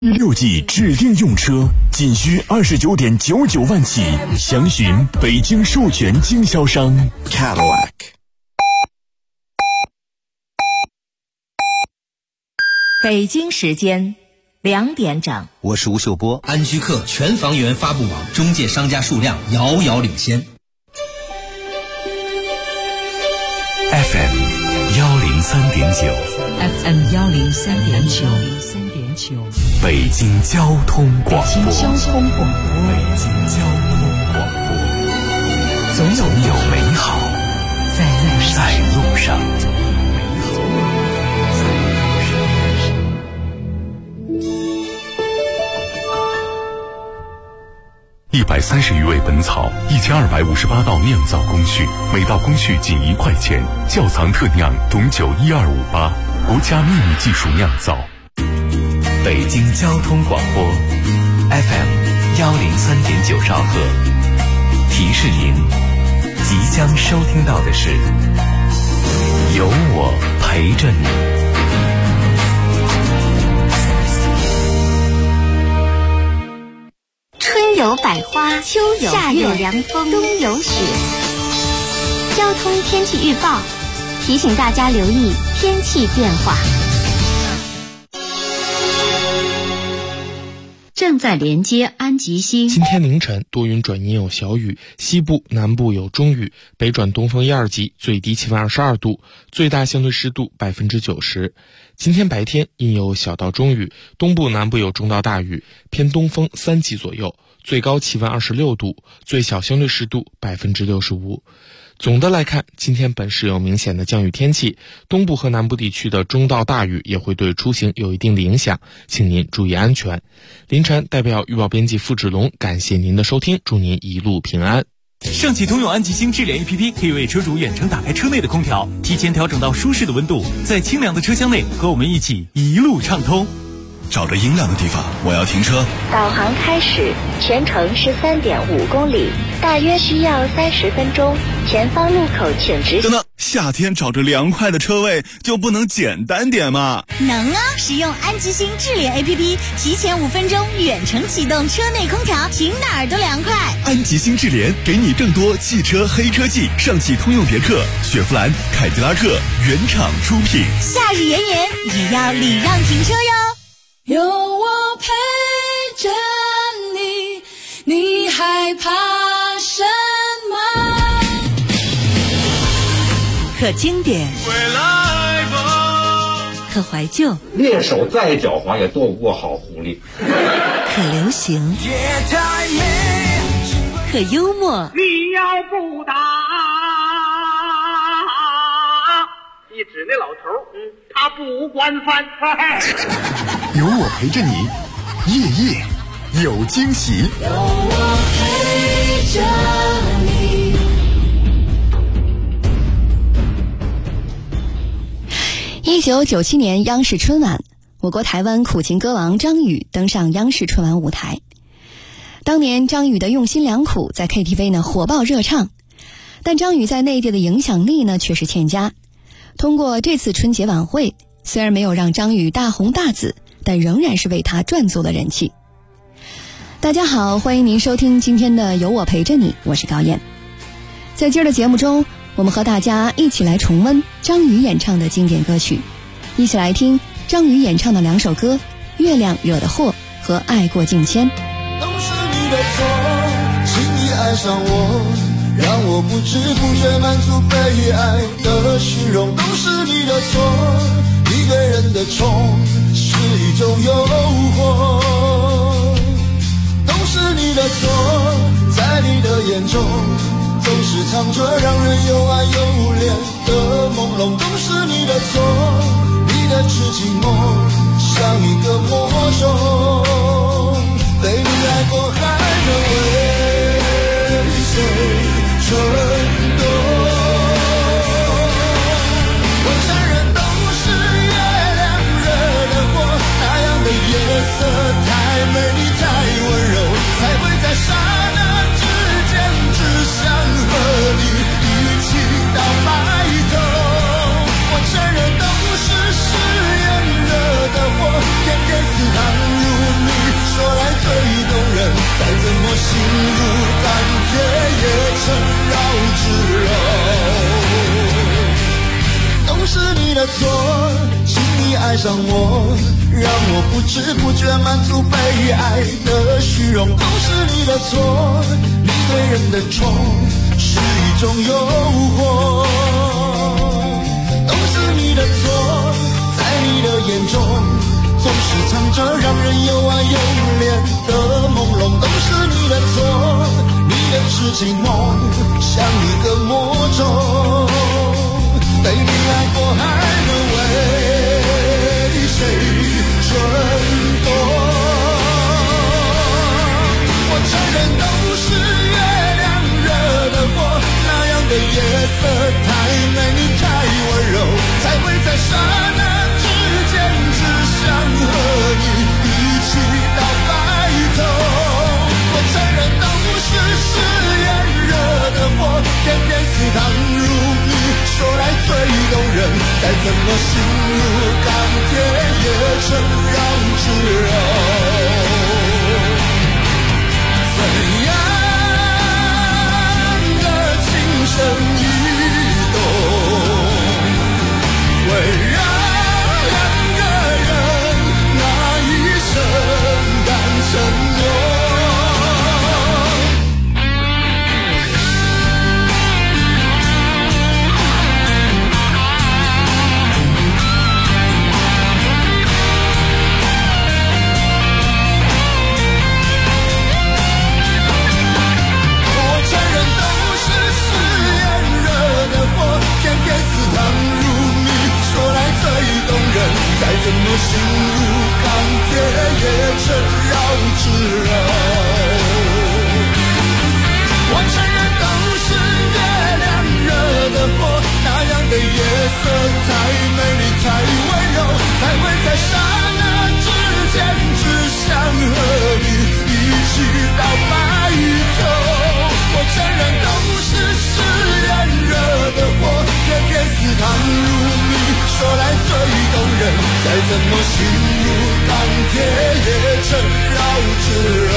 6季指定用车仅需29.99万起，详询北京授权经销商 Cadillac。 北京时间2点整， 我是吴秀波。安居客全房源发布网中介商家数量遥遥领先。 FM 103.9 FM 103.9， 北京交通广播。总有美好在路上。130余味本草，1258道酿造工序，每道工序仅1块钱。窖藏特酿董酒12588，国家秘密技术酿造。北京交通广播 FM 103.9兆赫，提示您即将收听到的是有我陪着你。 春有百花，秋有夏有凉风，冬有雪。交通天气预报提醒大家留意天气变化。 正在连接安吉星。 今天凌晨多云转阴有小雨，西部、南部有中雨，北转东风1、2级，最低气温22度，最大相对湿度90%。今天白天阴有小到中雨，东部、南部有中到大雨，偏东风3级左右，最高气温26度，最小相对湿度65%。总的来看，今天本市有明显的降雨天气，东部和南部地区的中到大雨也会对出行有一定的影响，请您注意安全。凌晨代表预报编辑付志龙感谢您的收听，祝您一路平安。 上汽通用安吉星智联 APP 可以为车主远程打开车内的空调，提前调整到舒适的温度，在清凉的车厢内和我们一起一路畅通。 找着阴凉的地方，我要停车。 导航开始，全程是3.5公里，大约需要30分钟。前方路口请直行。 等等，夏天找着凉快的车位就不能简单点吗？ 能啊！使用安吉星智联 APP， 提前5分钟远程启动车内空调，停哪儿都凉快。 安吉星智联给你更多汽车黑车季，上汽通用别克、雪佛兰、凯迪拉克原厂出品。 夏日炎炎，也要礼让停车哟。 有我陪着你，你害怕什么？ 可经典，可怀旧， 猎手再狡猾也斗不过好狐狸。 可流行，可幽默。 你要不打，你指那老头，他不管饭。 有我陪着你，夜夜有惊喜。 有我陪着你。 1997年央视春晚，我国台湾苦情歌王张宇登上央视春晚舞台。当年张宇的用心良苦在 KTV 呢火爆热唱，但张宇在内地的影响力呢却是欠佳。通过这次春节晚会，虽然没有让张宇大红大紫，但仍然是为他赚足了人气。大家好，欢迎您收听今天的有我陪着你，我是高燕。在今儿的节目中，我们和大家一起来重温张宇演唱的经典歌曲，一起来听张宇演唱的2首歌《月亮惹的祸》和《爱过境迁》。 都是你的错，轻易爱上我，让我不知不觉满足被爱的虚荣。都是你的错，一个人的宠是一种诱惑。都是你的错，在你的眼中总是藏着让人又爱又怜的朦胧。都是你的错，你的痴情梦像一个魔咒，被你爱过还能为谁蠢动？我承认都是月亮惹的祸，那样的夜色太美丽太温柔，才会在刹那之间只想和你一起到白头。我承认都是誓言惹的祸，天天思念再怎么心如钢铁也成绕指柔。都是你的错，请你爱上我，让我不知不觉满足被爱的虚荣。都是你的错，你对人的宠是一种诱惑。都是你的错，在你的眼中总是藏着让人又爱又怜的朦胧。都是你的错，你的痴情梦像一个魔咒，被你爱过还能为谁蠢动？我承认都是月亮惹的祸，那样的夜色太美，你太温柔，才会在刹那之间只想和你一起到白头。我承认都是誓言惹的祸，偏偏似糖如蜜，说来最动人，再怎么心如钢铁也成绕指柔。怎样的情深意动，会让两个人那一生敢承诺？再怎么心如钢铁也成绕指柔。我承认都是月亮惹的祸，那样的夜色太美丽太温柔，才会在刹那之间只想和你一起到白头。我承认都是誓言惹的祸，偏偏似糖如蜜，说来最动人，再怎么心如钢铁也成绕指柔。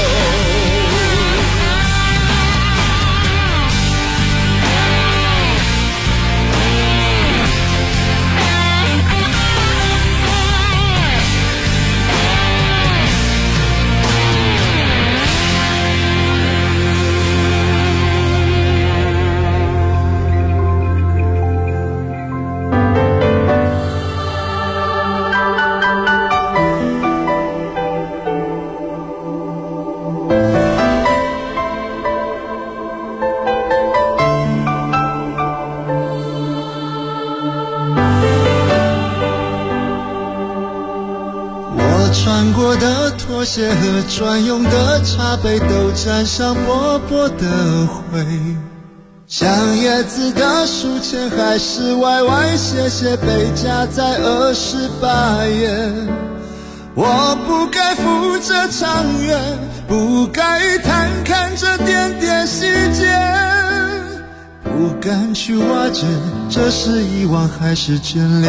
穿过的拖鞋和专用的茶杯都沾上薄薄的灰，像叶子的书签还是歪歪斜斜被夹在28页。我不该负这长远，不该贪看这点点细节，不敢去挖掘这是遗忘还是眷恋。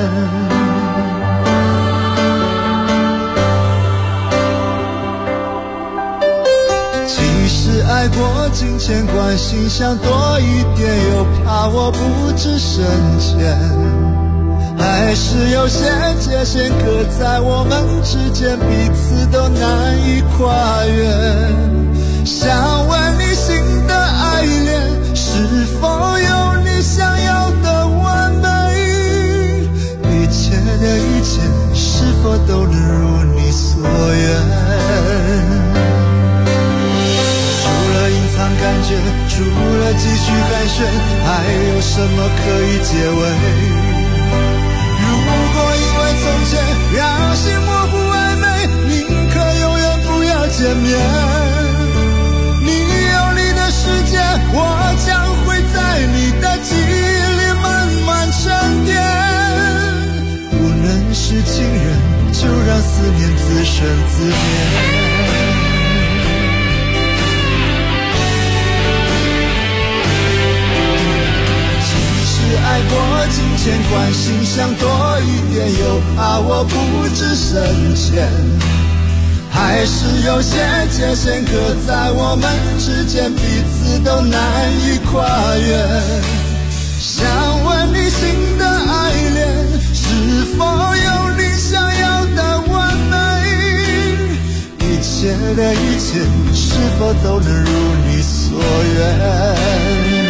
爱过金钱关心想多一点，又怕我不知深浅，还是有些界限隔在我们之间，彼此都难以跨越。想问你新的爱恋是否有你想要的完美，一切的一切是否都能如你所愿。感觉除了继续寒暄，还有什么可以结尾？如果因为从前让心模糊暧昧，宁可永远不要见面。你有你的世界，我将会在你的记忆里慢慢沉淀。不能是情人，就让思念自生自灭。爱过金钱关心想多一点，又怕我不知深浅， 还是有些界限隔在我们之间，彼此都难以跨越。想问你新的爱恋是否有你想要的完美，一切的一切是否都能如你所愿。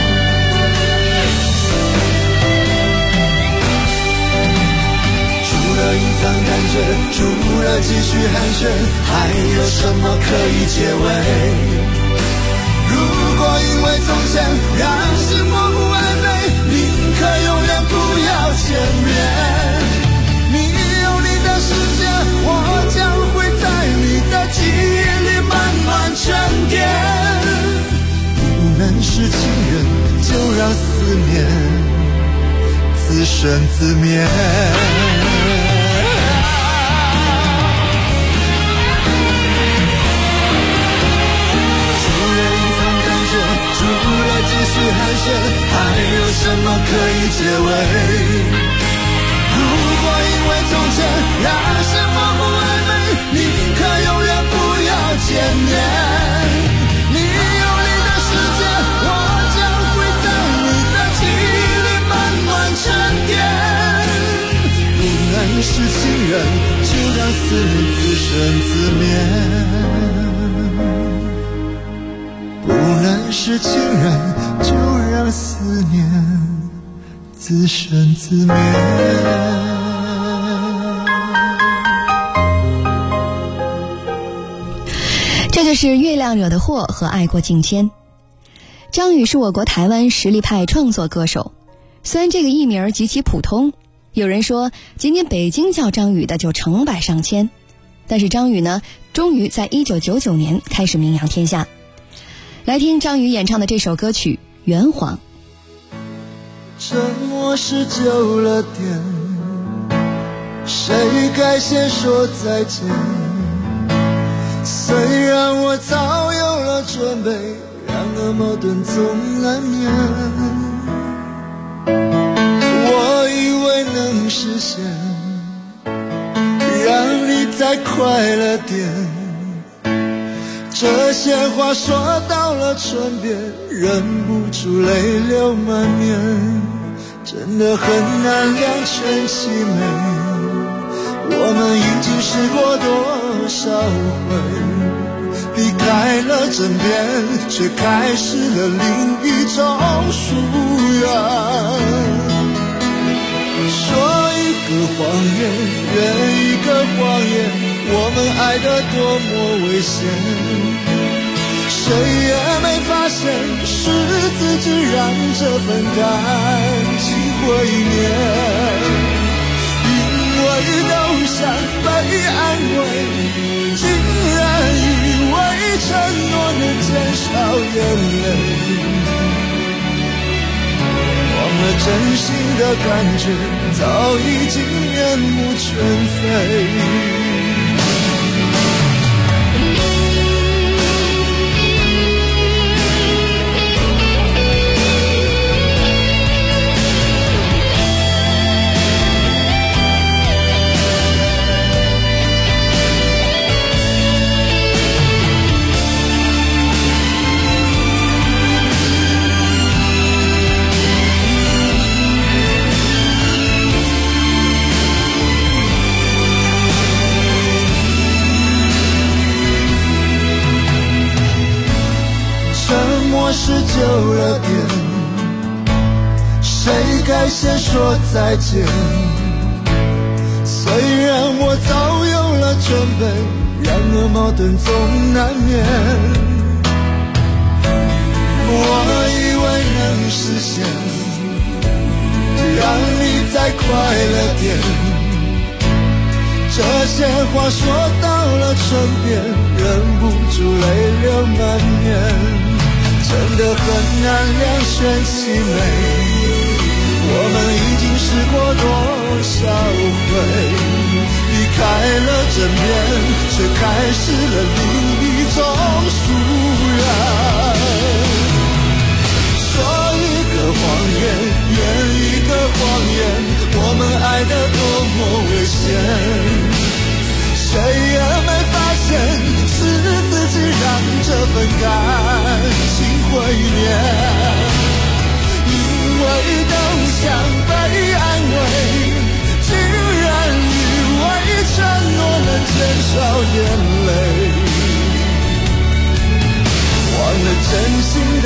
除了隐藏感觉，除了继续寒暄，还有什么可以结尾？如果因为从前让心模糊暧昧，宁可永远不要见面。你有你的世界，我将会在你的记忆里慢慢沉淀。不能是情人，就让思念自生自灭。除了继续寒暄，还有什么可以结尾？如果因为从前让心模糊暧昧，宁可永远不要见面。你有你的世界，我将会在你的记忆里慢慢沉淀。不能是情人，就让思念自生自灭。不能是情人，就让思念自生自灭。 这就是月亮惹的祸和爱过境迁。张宇是我国台湾实力派创作歌手，虽然这个艺名极其普通，有人说仅仅北京叫张宇的就成百上千，但是张宇呢，终于在1999年开始名扬天下。来听张宇演唱的这首歌曲《圆谎》。 沉默是久了点，谁该先说再见？虽然我早有了准备，然而矛盾总难免。我以为能实现，让你再快乐点。这些话说到了唇边，忍不住泪流满面，真的很难两全其美。我们已经试过多少回，离开了枕边，却开始了另一种疏远。说一个谎言，圆一个谎言，我们爱得多么危险，谁也没发现是自己让这份感情毁灭。因为都想被安慰，竟然以为承诺能减少眼泪，忘了真心的感觉早已经面目全非。是久了点，谁该先说再见？虽然我早有了准备，然而矛盾总难免。我以为能实现，让你再快乐点。这些话说到了唇边，忍不住泪流满面。真的很难两全其美，我们已经试过多少回，离开了枕边，却开始了另一种疏远。说一个谎言，圆一个谎言，我们爱得多么危险，谁也没发现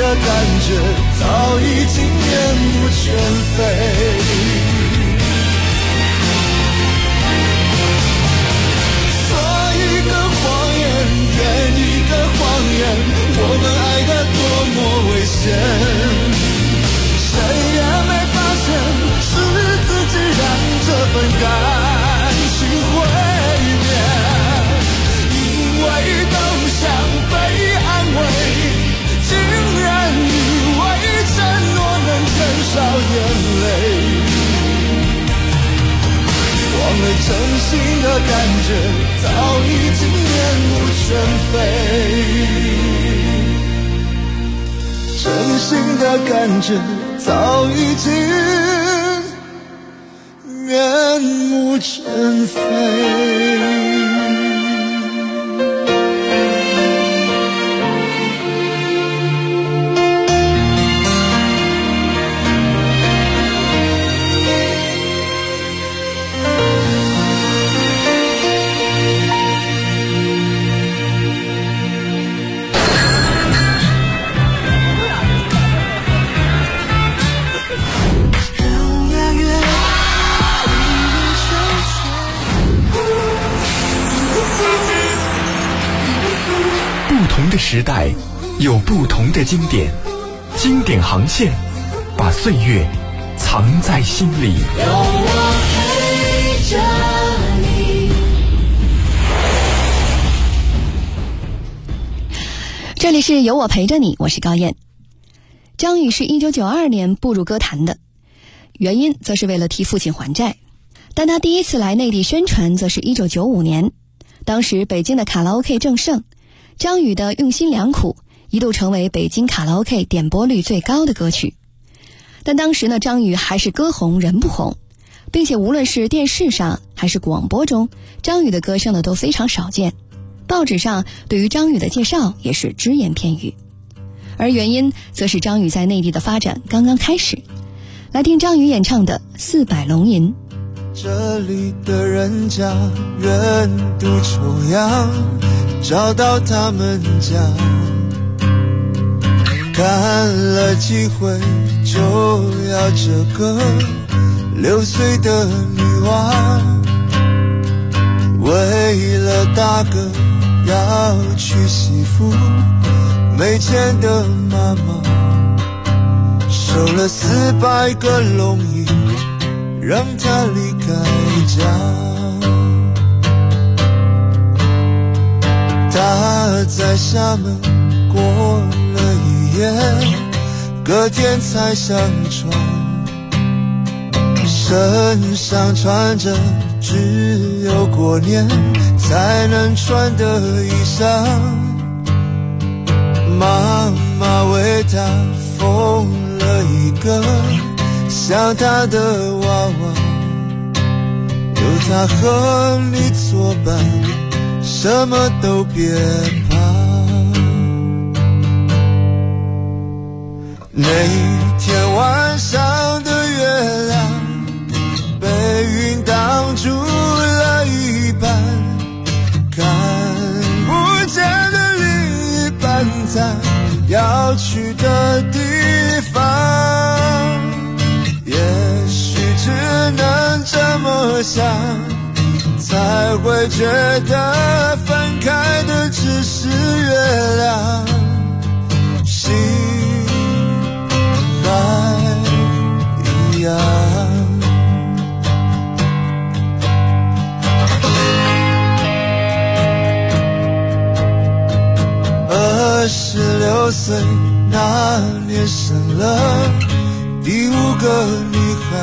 感觉早已经面目全非。我们爱得多么危险，谁也没发现是自己让这份感情毁灭，因为都想被安慰，竟然以为承诺能减少眼泪，忘了真心的感觉早已经面目全非，真心的感觉早已经面目全非。 不同的时代有不同的经典，经典航线把岁月藏在心里。 有我陪着你。 这里是有我陪着你，我是高燕。张宇是1992年步入歌坛的，原因则是为了替父亲还债，但他第一次来内地宣传则是1995年，当时北京的卡拉 OK 正盛，张宇的用心良苦一度成为北京卡拉 OK 点播率最高的歌曲。但当时呢，张宇还是歌红人不红，并且无论是电视上还是广播中，张宇的歌声呢都非常少见，报纸上对于张宇的介绍也是只言片语。而原因则是张宇在内地的发展刚刚开始。来听张宇演唱的《400龙吟》。 这里的人家远渡重洋，找到他们家，看了几回就要这个6岁的女娃，为了大哥要娶媳妇，没钱的妈妈收了400个龙吟，让他离开家。他在厦门过了一夜，隔天才上船，身上穿着只有过年才能穿的衣裳，妈妈为他缝了一个像他的娃娃，有他和你作伴，什么都别怕。那天晚上的月亮被云挡住了一半，看不见的另一半在要去的地方，也许只能这么想，才会觉得分开的只是月亮，心还一样。26岁那年生了第5个女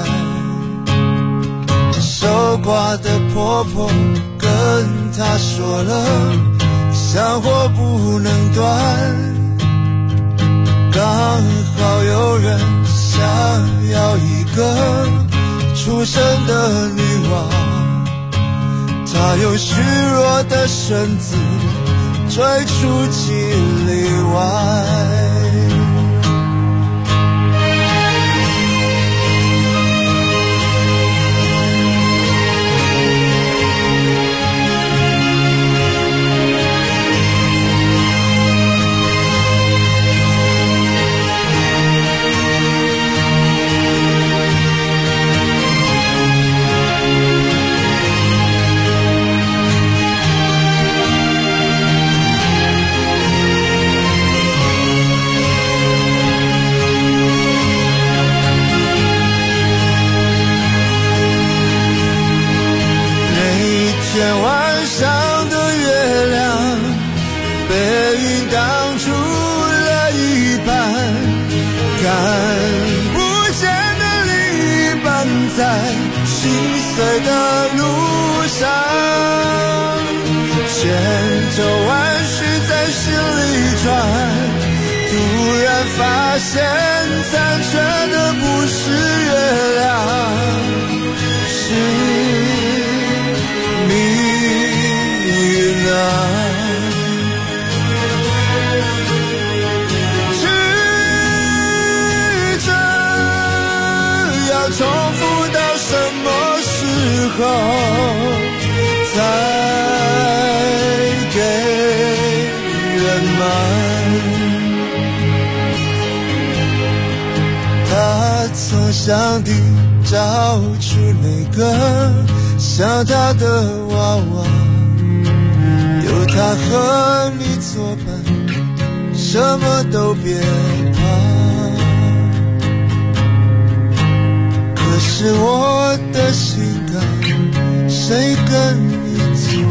孩，守寡的婆婆跟她说了，香火不能断，刚好有人想要一个出生的女娃，她用虚弱的身子追出几里外。 心碎的路上，千头万绪在心里转，突然发现残缺的不是月亮，是命运啊。曲折要重复到什么时候才给圆满？他从箱底找出那个像他的娃娃，有他和你作伴，什么都别怕。可是我的心肝，谁跟你作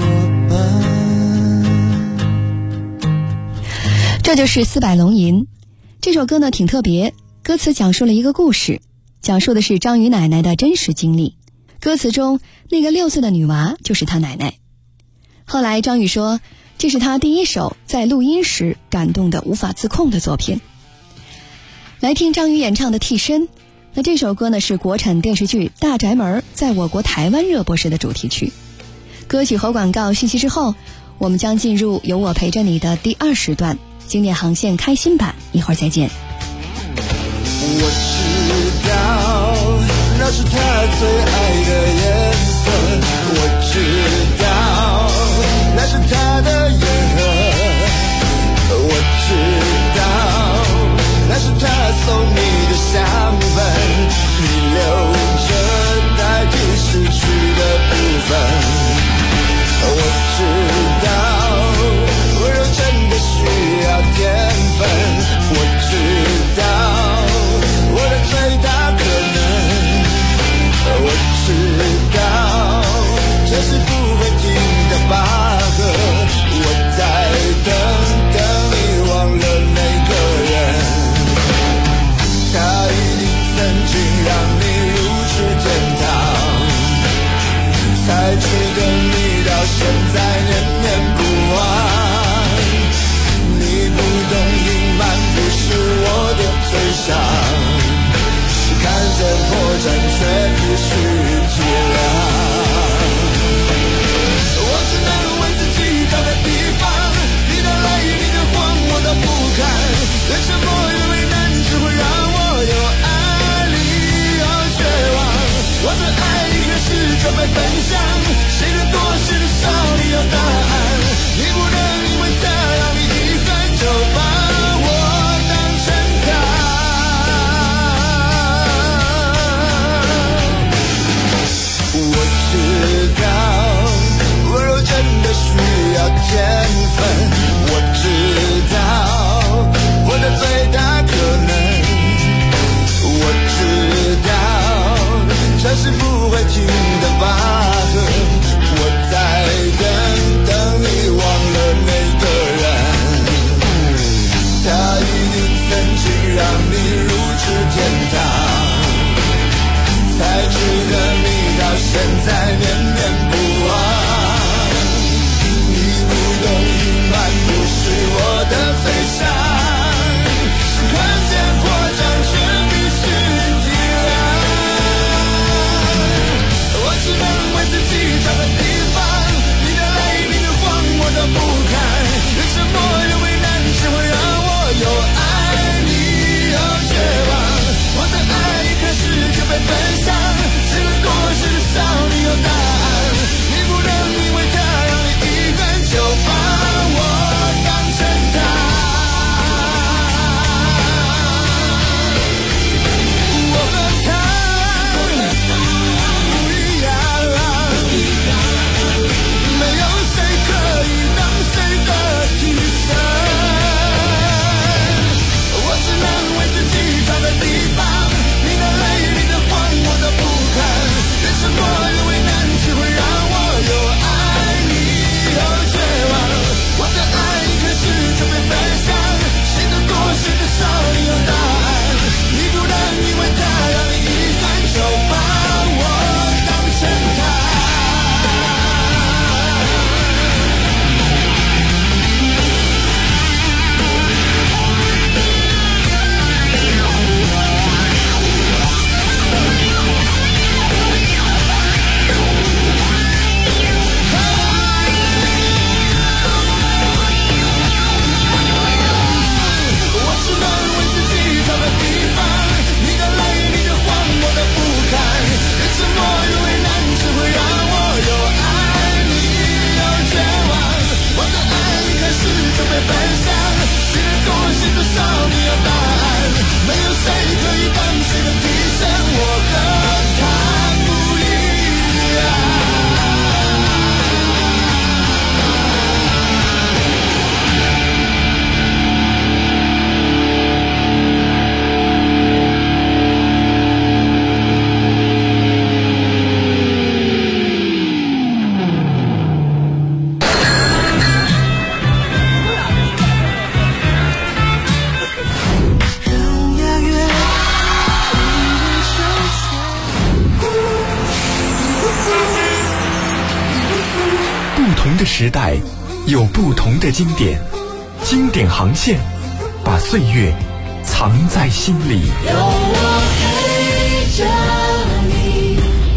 伴？ 这就是《四百龙吟》这首歌呢，挺特别。歌词讲述了一个故事，讲述的是张宇奶奶的真实经历。歌词中那个6岁的女娃就是她奶奶。后来张宇说，这是他第一首在录音时感动得无法自控的作品。来听张宇演唱的《替身》。那这首歌呢，是国产电视剧《大宅门》在我国台湾热播时的主题曲。歌曲和广告信息之后，我们将进入有我陪着你的第2时段经典航线开心版，一会儿再见。 我知道那是他最爱的颜色，我知道那是他的眼河，我知道那是他送你的香氛，你留着代替失去的部分。我知道温柔真的需要天分，我知道我的最大可能，我知道这是不会停的拔河， 的时代，有不同的经典，经典航线，把岁月藏在心里。 有我陪着你。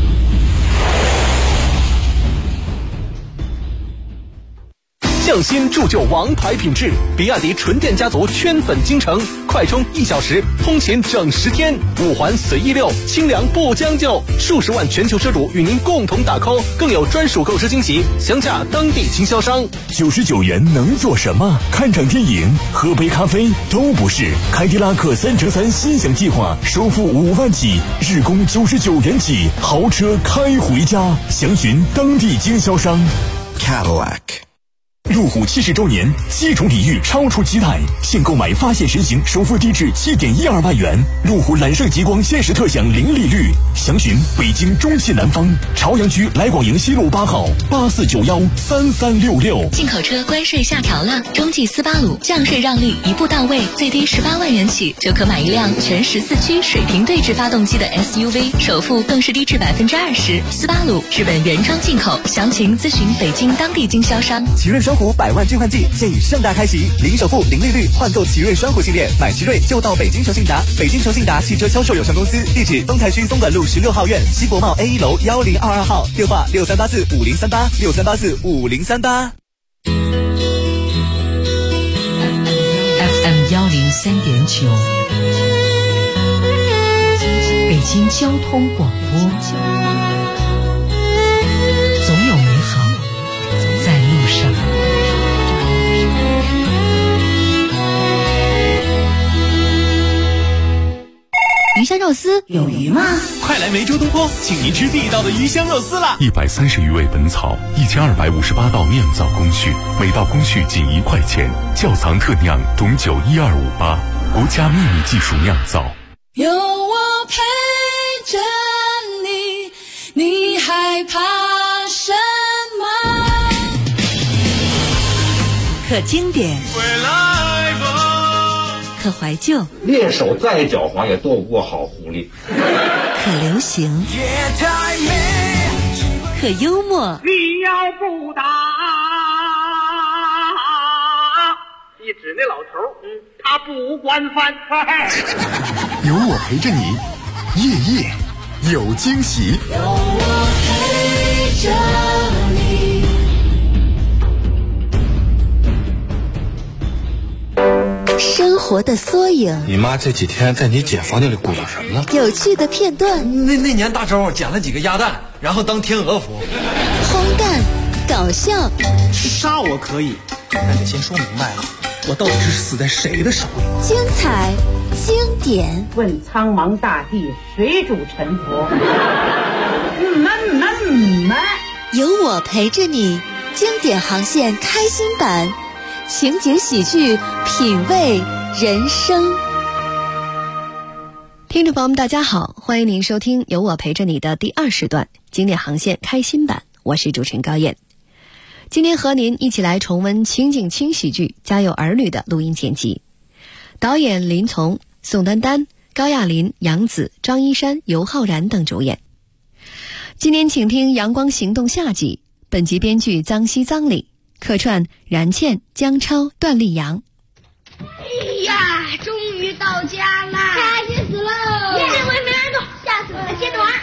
匠心铸就王牌品质，比亚迪纯电家族圈粉京城，快充1小时，通勤整10天，5环随意溜，清凉不将就，数十万全球车主与您共同打 call， 更有专属购车惊喜，详价当地经销商。 99元能做什么？看场电影、喝杯咖啡都不是。凯迪拉克3乘3心想计划，首付5万起，日供99元起，豪车开回家。详询当地经销商。Cadillac。路虎70周年，7重礼遇超出期待，现购买发现神行，首付低至7.12万元。路虎揽胜极光限时特享零利率，详询北京中信南方朝阳区来广营西路8号84913366。 进口车关税下调了，中继斯巴鲁降税让利一步到位，最低18万元起就可买一辆全14驱水平对置发动机的 SUV， 首付更是低至20%。斯巴鲁日本原装进口，详情咨询北京当地经销商。 奇瑞双虎100万均换季现已盛大开启，零首付、零利率换购奇瑞双虎系列，买奇瑞就到北京诚信达。北京诚信达汽车销售有限公司，地址东台区松管路16号院西国贸 A1 楼1022号，电话6384503863845038。 FM 103.9，北京交通广播，总有美好在路上。 鱼香肉丝有鱼吗？ 快来梅州东坡，请您吃地道的鱼香肉丝啦 ！130余味本草，1258道酿造工序，每道工序仅1块钱，窖藏特酿董酒12588，国家秘密技术酿造。 有我陪着你，你害怕什么？ 可经典，可怀旧， 练手再狡猾也斗不过好狐狸。 可流行，可幽默。 你要不打，一指那老头，他不惯犯。 有我陪着你，夜夜有惊喜。 有我陪着你。 生活的缩影。 你妈这几天在你姐房间里鼓捣什么呢？ 有趣的片段。 那年大周捡了几个鸭蛋，然后当天鹅服。 荒诞，搞笑。 杀我可以，但得先说明白了，我到底是死在谁的手里？ 精彩，经典。 问苍茫大地，谁主沉浮？ 有我陪着你，经典航线开心版。情景喜剧，品味人生。 听众朋友们大家好，欢迎您收听由我陪着你的第2时段经典航线开心版，我是主持人高燕。今天和您一起来重温情景轻喜剧《家有儿女》的录音剪辑，导演林从、宋丹丹、高亚麟、杨紫、张一山、尤浩然等主演。今天请听《阳光行动》下集，本集编剧臧西臧里，客串冉倩、姜超、段丽阳。 哎呀，终于到家了，开心死了！这回没人动，吓死我了！接着玩。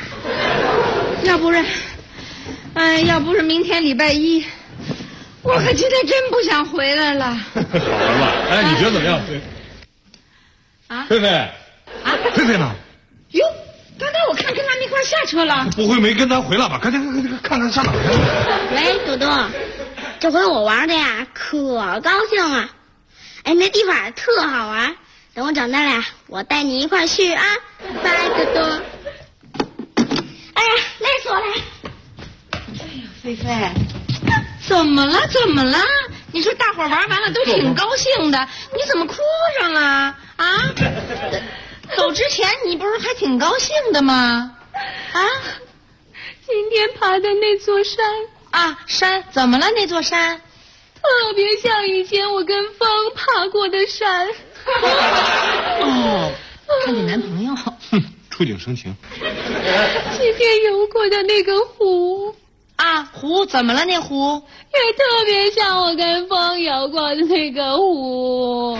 要不是明天礼拜一，我可今天真不想回来了。 好玩吧？哎，你觉得怎么样？菲菲啊，菲菲呢？ 哟，刚才我看跟他们一块下车了。 不会没跟咱回来吧？看他上哪儿去了？ 喂，朵朵，这回我玩的呀，可高兴了。哎，那地方特好玩，等我长大了，我带你一块去啊！拜，朵朵。哎呀，累死我了！ 哎呀，菲菲，怎么了？你说大伙玩完了都挺高兴的，你怎么哭上了啊？走之前你不是还挺高兴的吗？啊？ 今天爬的那座山啊，山怎么了？那座山特别像以前我跟风爬过的山。 哦，看你男朋友， 触景生情。 今天游过的那个湖啊，湖怎么了？那湖也特别像我跟风游过的那个湖，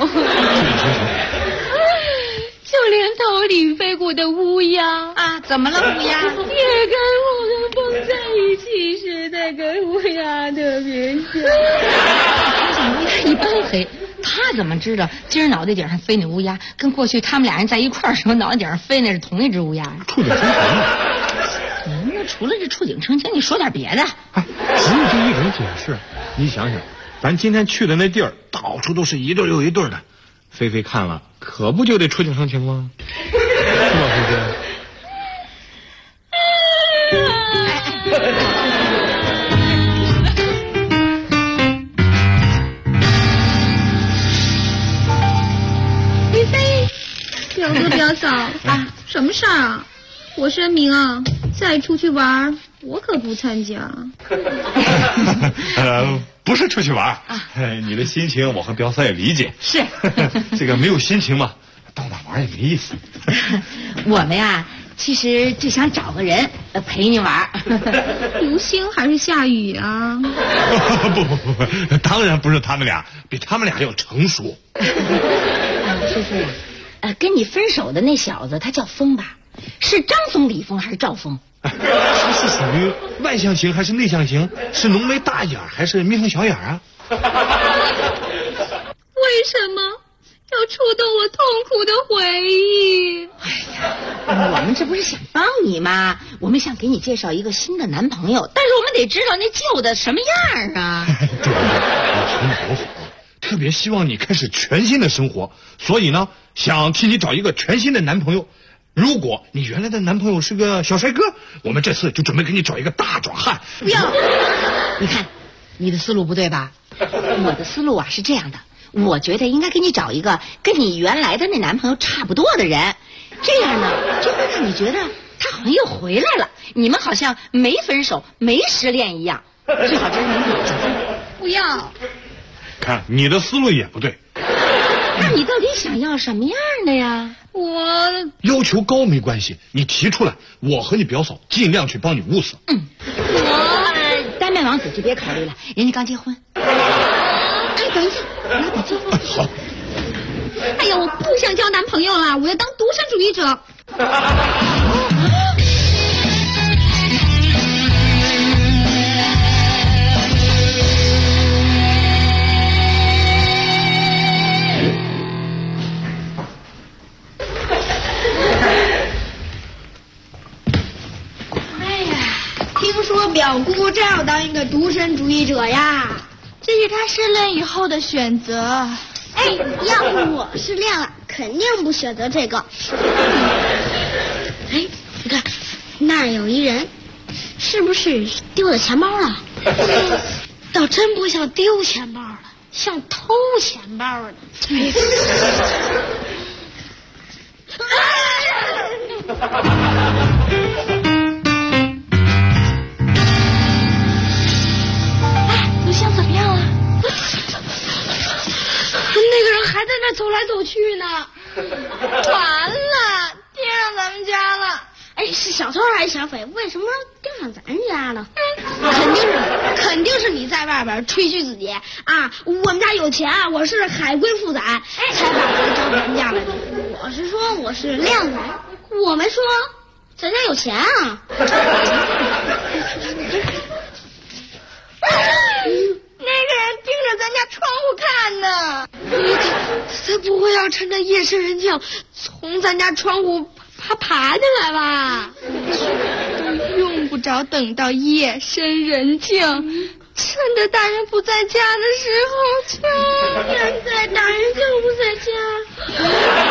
就连头顶飞过的乌鸦啊，怎么了？乌鸦也跟我跟风在一起时，那个乌鸦特别像。 乌鸦一般黑，他怎么知道今儿脑袋顶上飞那乌鸦跟过去他们俩人在一块儿时候脑袋顶上飞那是同一只乌鸦？ 触景生情。 那除了这触景生情，你说点别的。 哎，只有这一种解释。你想想，咱今天去的那地儿，到处都是一对又一对的。菲菲看了，可不就得触景生情吗？是吧，菲菲？ 菲菲，表哥表嫂啊，什么事儿啊？我声明啊，再出去玩，我可不参加。 不是出去玩啊，你的心情我和表嫂也理解。 是， 这个没有心情嘛，到哪玩也没意思。 我们呀，其实就想找个人陪你玩。 流星还是下雨啊？ 不，当然不是他们俩，比他们俩要成熟。 菲菲，跟你分手的那小子他叫峰吧？是张峰、李峰还是赵峰？ 他是属于外向型还是内向型？是浓眉大眼还是眯缝小眼啊？ 为什么要触动我痛苦的回忆？ 哎呀，我们这不是想帮你吗？我们想给你介绍一个新的男朋友，但是我们得知道那旧的什么样啊。 对，我听你多好，特别希望你开始全新的生活，所以呢，想替你找一个全新的男朋友。如果你原来的男朋友是个小帅哥，我们这次就准备给你找一个大壮汉。 不要，你看，你的思路不对吧？我的思路啊是这样的，我觉得应该给你找一个跟你原来的那男朋友差不多的人，这样呢就会让你觉得他好像又回来了，你们好像没分手没失恋一样。最好这是你不要。 看你的思路也不对。 那你到底想要什么样的呀？ 我要求高没关系，你提出来，我和你表嫂尽量去帮你物色。 我单面王子就别考虑了，人家刚结婚。哎，等一下，我拿笔记。 好。 哎呀，我不想交男朋友了，我要当独身主义者。表姑真要当一个独身主义者呀，这是她失恋以后的选择。 哎，要是我失恋了，肯定不选择这个。哎，你看那儿有一人，是不是丢了钱包了？倒真不像丢钱包了，像偷钱包的。 像怎么样了？那个人还在那走来走去呢。完了，盯上咱们家了。哎，是小偷还是小匪？为什么盯上咱家呢？肯定是你在外边吹嘘自己啊！我们家有钱，我是海归富仔，才把人招咱家来的。我是说我是靓仔，我没说咱家有钱啊。那个人盯着咱家窗户看呢，他不会要趁着夜深人静从咱家窗户爬进来吧？都用不着等到夜深人静，趁着大人不在家的时候就……现在大人就不在家。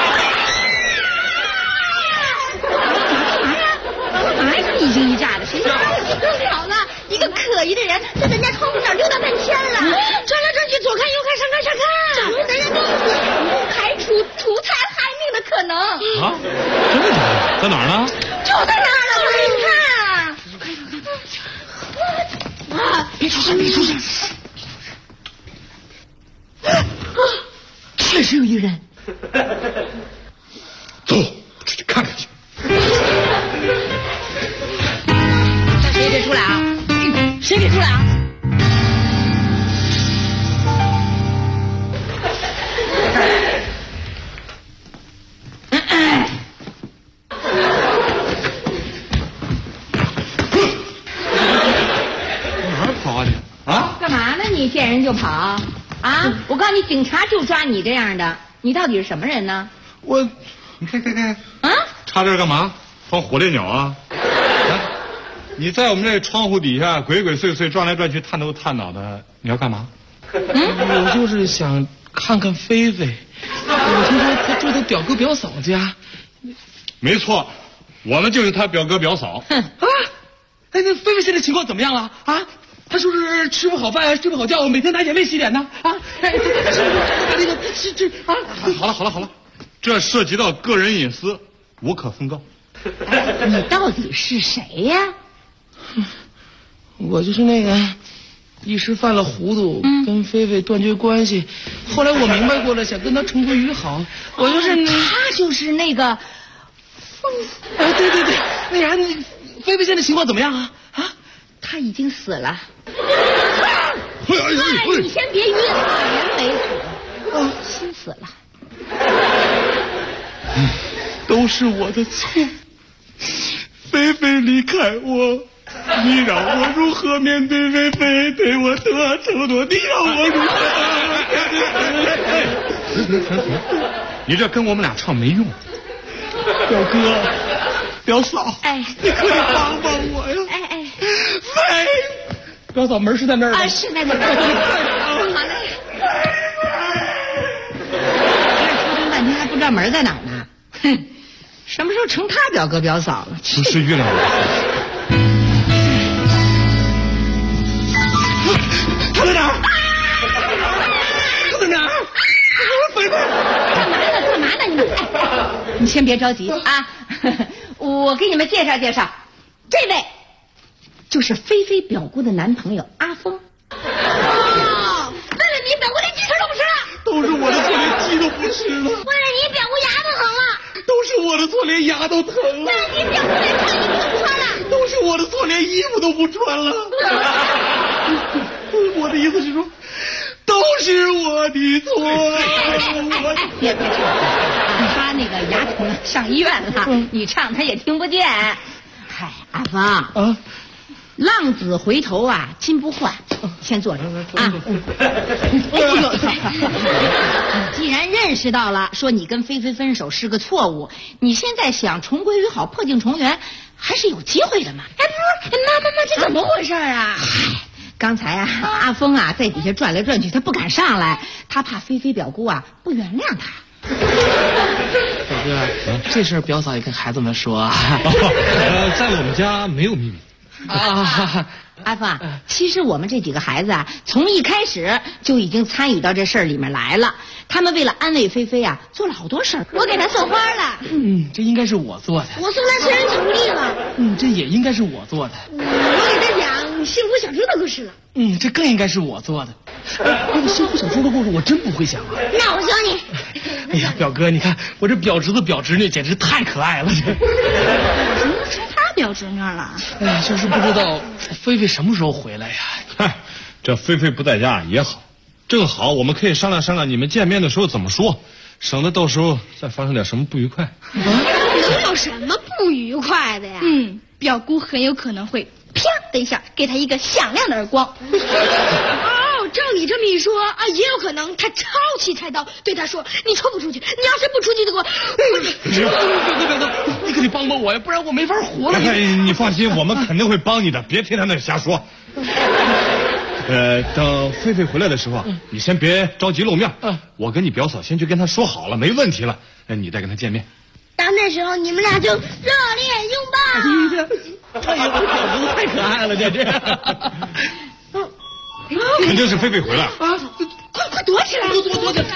干嘛呀？一惊一乍的，谁家更好了，一个可疑的人在咱家窗户那儿溜达半天了，转来转去，左看右看，上看下看，咱家不排除图财害命的可能。 啊？真的假的？在哪儿呢？ 就在那儿了，你看。啊！ 别出声，别出声。确实有一人。 走，出去看看去。 谁别出来啊！ 出来啊！ 哪儿跑啊你？啊？ 干嘛呢？你见人就跑啊？我告诉你，警察就抓你这样的，你到底是什么人呢？ 你看啊！插这儿干嘛？装火烈鸟啊？你在我们这窗户底下鬼鬼祟祟转来转去，探头探脑的，你要干嘛？ 我就是想看看菲菲。我听说她住在表哥表嫂家。 没错，我们就是他表哥表嫂。 哎，那菲菲现在情况怎么样了？她是不是吃不好饭，睡不好觉，每天拿眼泪洗脸呢？ 好了，这涉及到个人隐私，无可奉告。 你到底是谁呀？ 我就是那个一时犯了糊涂，跟菲菲断绝关系。后来我明白过了，想跟她重归于好。我就是他就是那个。 对，那啥，菲菲现在情况怎么样啊？ 他已经死了。 你先别晕，人没死，心死了。 都是我的错，菲菲离开我，你让我如何面对菲菲对我的承诺？你让我如何？你这跟我们俩唱没用。表哥，表嫂，你可以帮帮我呀！ 菲， 表嫂门是在那儿吗？ 是在那儿。好嘞。说这么半天还不知道门在哪儿呢？哼，什么时候成他表哥表嫂了？ 不是月亮老师。 他在哪儿？他在哪儿？菲菲， 干嘛呢？你们，你先别着急啊！我给你们介绍介绍，这位就是菲菲表姑的男朋友阿峰。为了你表姑连鸡翅都不吃了， 都是我的错，连鸡都不吃了。 为了你表姑牙都疼了， 都是我的错，连牙都疼了。 为了你表姑连穿衣服都不穿了， 都是我的错，连衣服都不穿了。我的意思是说，都是我的错。 别吵，他那个牙疼了，上医院了，你唱他也听不见。嗨，阿峰浪子回头啊，金不换，先坐着啊。你既然认识到了，说你跟菲菲分手是个错误，你现在想重归于好，破镜重圆，还是有机会的嘛。不是，妈，这怎么回事啊？刚才阿峰在底下转来转去，他不敢上来，他怕菲菲表姑不原谅他。 表哥，这事儿表嫂也跟孩子们说在我们家没有秘密。 阿峰，其实我们这几个孩子从一开始就已经参与到这事儿里面来了。他们为了安慰菲菲做了好多事儿。我给她送花了， 这应该是我做的。 我送她生日巧克力了， 这也应该是我做的。 我给她讲幸福小猪的故事了， 这更应该是我做的。那个幸福小猪的故事我真不会讲啊。 那我教你。 哎呀，表哥，你看我这表侄子表侄女简直太可爱了。 什么是他表侄女了？ 哎呀，就是不知道菲菲什么时候回来呀？ 这菲菲不在家也好，正好我们可以商量商量你们见面的时候怎么说，省得到时候再发生点什么不愉快。 能有什么不愉快的呀？ 表姑很有可能会啪的一下给他一个响亮的耳光。 照你这么一说也有可能他抄起菜刀对他说：“你出不出去？你要是不出去的话， 表哥，你可得帮帮我呀，不然我没法活了。” 你放心，我们肯定会帮你的，别听他那瞎说。等菲菲回来的时候，你先别着急露面，我跟你表嫂先去跟她说好了，没问题了，你再跟她见面。 到那时候你们俩就热烈拥抱。 哎呀，我表侄子太可爱了，简直。 肯定是菲菲回来快躲起来！躲起来！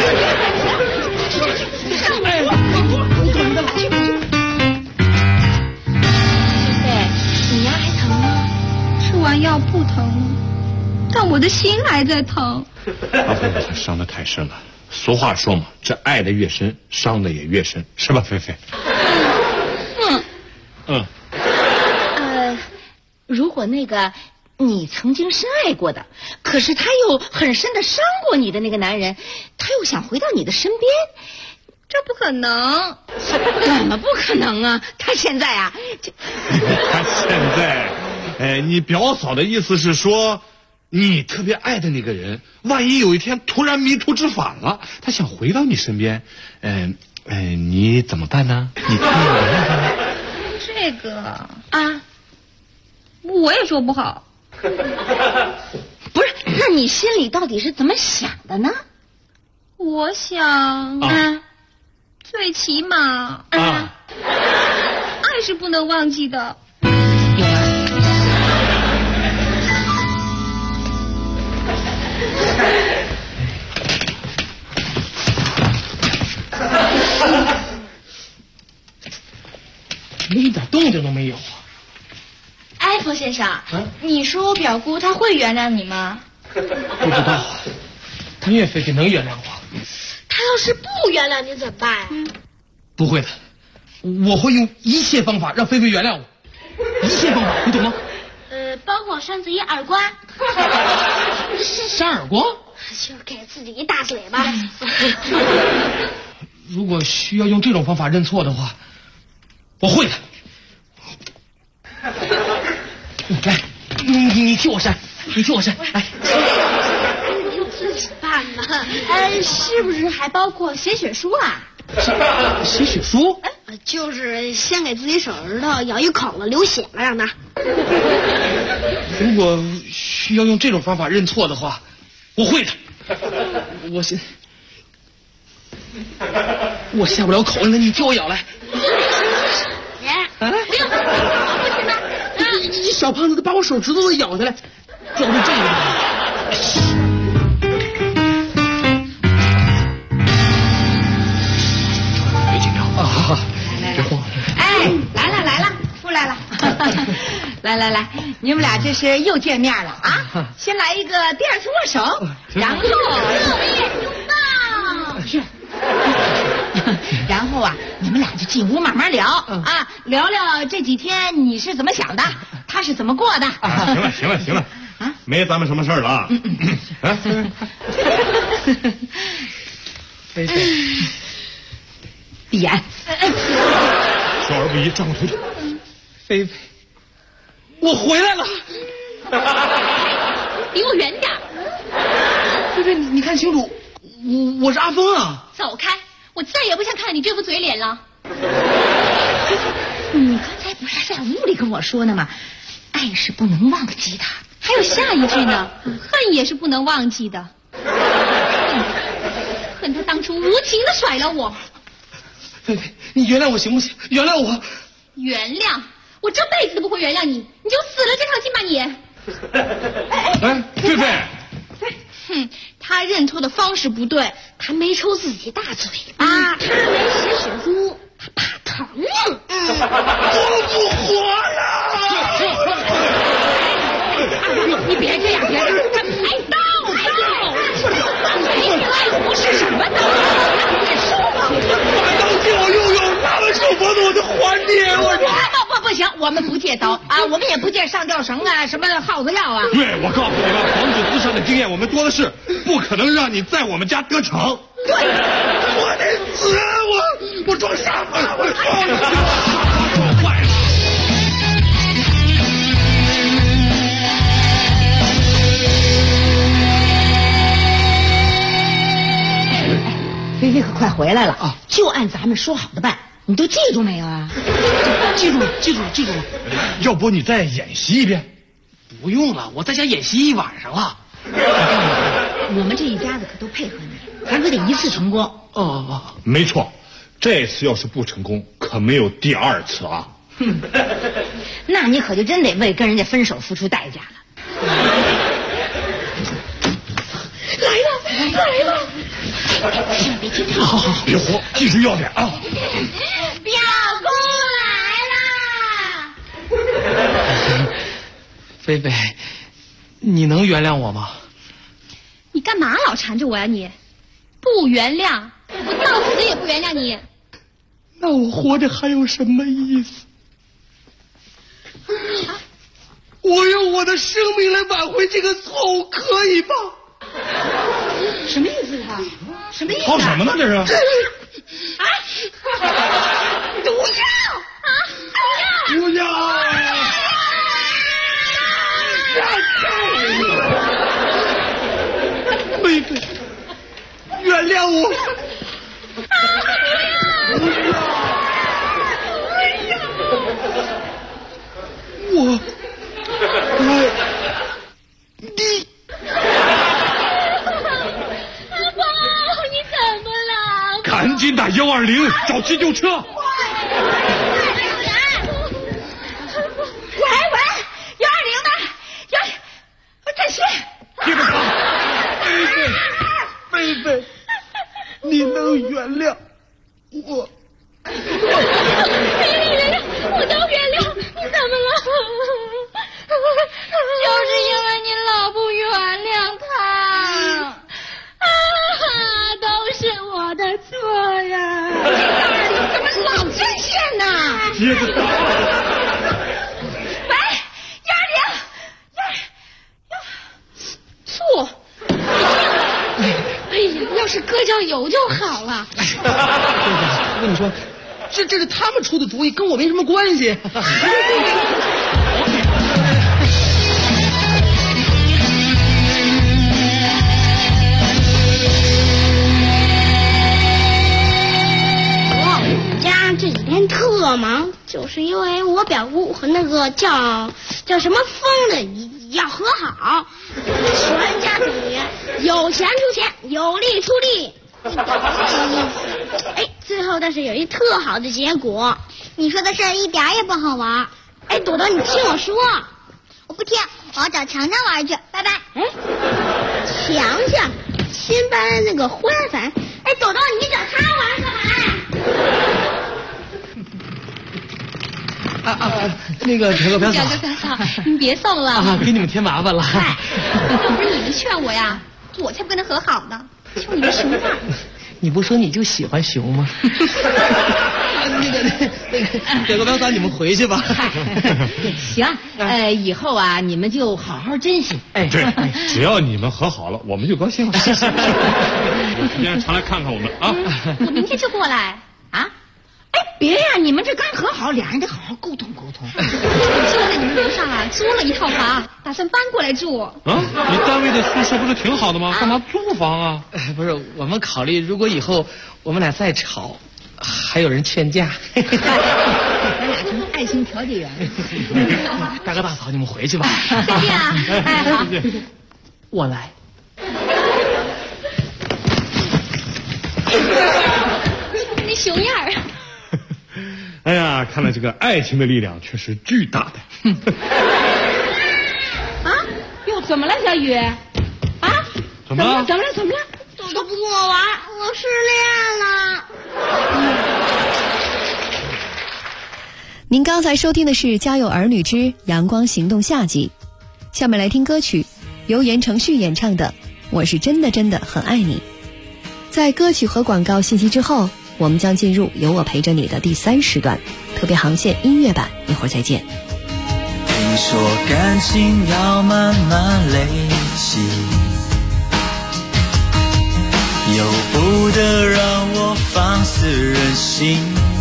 菲菲，你牙还疼吗？吃完药不疼了，但我的心还在疼。 阿飞，他伤得太深了。俗话说嘛，这爱的越深，伤的也越深，是吧，菲菲？ 如果那个你曾经深爱过的，可是他又很深的伤过你的那个男人，他又想回到你的身边，这不可能。怎么不可能啊？他现在啊， 他现在，你表嫂的意思是说，你特别爱的那个人，万一有一天突然迷途知返了，他想回到你身边，你怎么办呢？你可以原谅他吗？ 这个啊，我也说不好。 不是，那你心里到底是怎么想的呢？ 我想最起码爱是不能忘记的。 有吗？ 一点动静都没有啊！ 哎，冯先生，你说我表姑她会原谅你吗？ 不知道，她岳飞能原谅我。 她要是不原谅你怎么办呀？ 不会的，我会用一切方法让菲菲原谅我，一切方法，你懂吗？ 包括扇自己耳光。 扇耳光？ 就是给自己一大嘴巴。 如果需要用这种方法认错的话，我会的。来，你替我扇，你替我扇，来。 你自己办吧。是不是还包括写血书啊？ 写血书？ 就是先给自己手指头咬一口子，流血了让他。 如果需要用这种方法认错的话，我会的。我下不了口了，你替我咬来。不要，不行的。你小胖子把我手指头都咬下来，要不这个。别紧张啊！好，别慌。 哎，来了，出来了。来，你们俩这是又见面了啊！先来一个第二次握手，然后热烈拥抱。是。然后啊，你们俩就进屋慢慢聊啊，聊聊这几天你是怎么想的，他是怎么过的。 行了，没咱们什么事儿了啊。 菲菲，闭眼。 少儿不宜，转过头去。 菲菲，我回来了。 离我远点。 菲菲，你看清楚，我是阿峰啊。 走开。我再也不想看到你这副嘴脸了。 你刚才不是在屋里跟我说呢吗？爱是不能忘记的。 还有下一句呢，恨也是不能忘记的。恨他当初无情的甩了我。 菲菲，你原谅我行不行？原谅我。 原谅？我这辈子都不会原谅你，你就死了这条心吧你。 哎，菲菲。 他认错的方式不对， 他没抽自己大嘴巴，他没写血书，他怕疼。 我不活了！你别这样，别这样！哎，刀！不是什么刀，你说吧。 把刀借我用用，拿了手脖子我就还你。 不行，我们不借刀啊，我们也不借上吊绳啊，什么耗子药啊。 对，我告诉你们，防止自杀的经验我们多的是，不可能让你在我们家得逞。 对，我得死，我装傻了，我装坏了。 菲菲可快回来了啊！就按咱们说好的办，你都记住没有啊？ 记住了。 要不你再演习一遍？ 不用了，我在家演习一晚上了。 我们这一家子可都配合你，咱可得一次成功。 没错，这次要是不成功，可没有第二次啊。 那你可就真得为跟人家分手付出代价了。来了！别紧张， 好，别慌，记住要点啊！ 表姑来啦！ 菲菲，你能原谅我吗？ 你干嘛老缠着我呀你？不原谅，我到死也不原谅你。 那我活着还有什么意思？ 我用我的生命来挽回这个错误，可以吧？ 什么意思啊？什么意思？ 吵什么呢？这是？ 啊！毒药啊！ 毒药！ 贝贝，原谅我。我爱你。 阿宝，你怎么了？ 赶紧打120，找急救车。 喂，120呢？在线。 接着打。 贝贝，你能原谅我？ 我都原谅，你怎么了？就是因为你老不原谅他，都是我的错呀！ 怎么老占线呢？ 接着打。 喂，120，醋。哎呀，要是搁点油就好了。 我跟你说，这是他们出的主意，跟我没什么关系。 我家这几天特忙，就是因为我表姑和那个叫什么风的要和好，全家成员有钱出钱，有力出力。哎，最后倒是有一特好的结果。 你说的事儿一点也不好玩。 哎，朵朵，你听我说。 我不听，我要找强强玩去，拜拜。 哎，强强，新搬的那个花粉。哎，朵朵，你找他玩干嘛？那个表嫂， 表嫂，你别送了啊，给你们添麻烦了。 嗨，要不是你们劝我呀，我才不跟他和好呢。就你个熊范儿！ 你不说你就喜欢熊吗？那个表嫂，你们回去吧。 行，以后啊，你们就好好珍惜。 哎，对，只要你们和好了，我们就高兴了。有时间常来看看我们啊！ 我明天就过来啊！哎，别呀，你们这刚和好，俩人得好好沟通沟通。就在你们楼上啊，租了一套房，打算搬过来住。 啊，你单位的宿舍不是挺好的吗？干嘛租房啊？ 不是，我们考虑如果以后我们俩再吵，还有人劝架。 咱俩成爱情调解员。 大哥大嫂，你们回去吧。 再见啊！哎，好， 我来。 那熊样儿。 哎呀，看来这个爱情的力量却是巨大的。 啊？哟，怎么了，小雨？啊？ 怎么了？ 怎么了？ 朵朵不跟我玩，我失恋了。 您刚才收听的是《家有儿女之阳光行动》下集，下面来听歌曲，由言承旭演唱的《我是真的真的很爱你》。在歌曲和广告信息之后，我们将进入有我陪着你的第3时段特别航线音乐版，一会儿再见。 听说感情要慢慢累积，由不得让我放肆任性，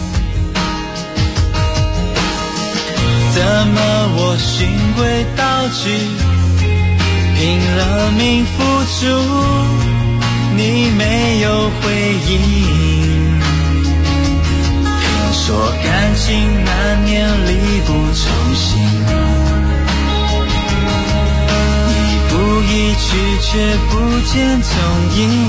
怎么我循规蹈矩，拼了命付出，你没有回应。听说感情难免力不从心，一步一趋却不见踪影，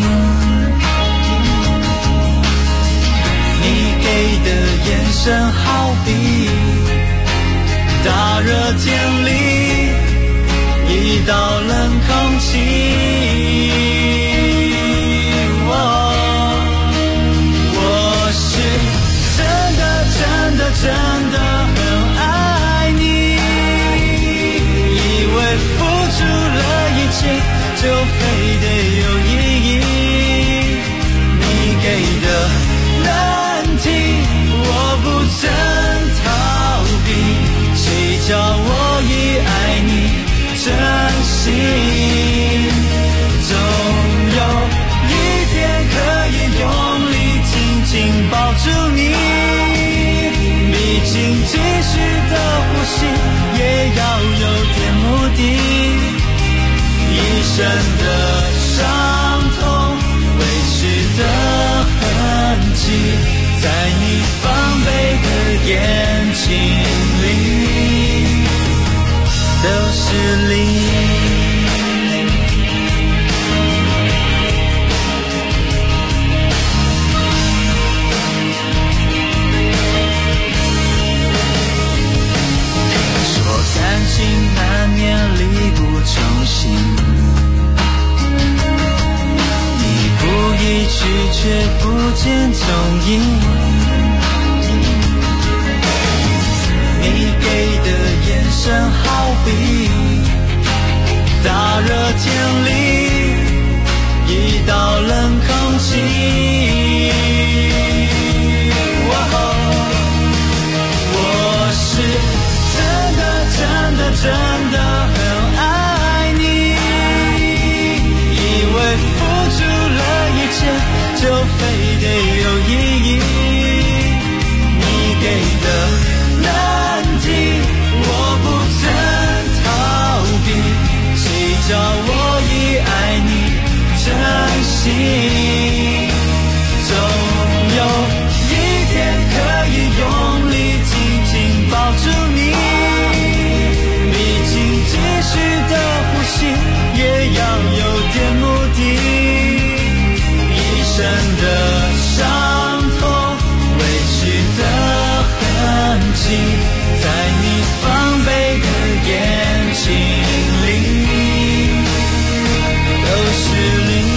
你给的眼神好比大热天里一道冷空气。我是真的真的真的很爱你，以为付出了一切就非得有意义，你给的难题我不曾逃避，谁叫我已爱你离。感情难免力不从心，一步一去却不见踪影。你给的眼神好比大热天里一道冷空气。我是真的很爱你，以为付出了一切就非得有意义。你给的难题我不曾逃避，谁叫我已爱你真心。总有一天可以用力紧紧抱住你，继续的呼吸也要有点目的，一生的伤痛委屈的痕迹在你防备的眼睛里都是你。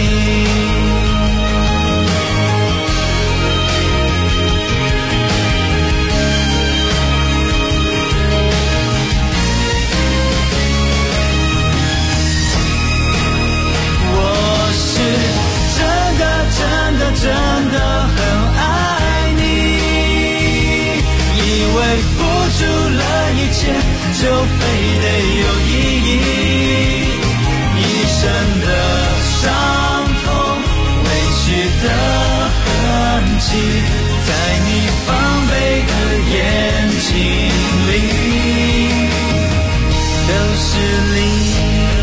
真的很爱你，以为付出了一切就非得有意义，一生的伤痛委屈的痕迹在你防备的眼睛里都是你。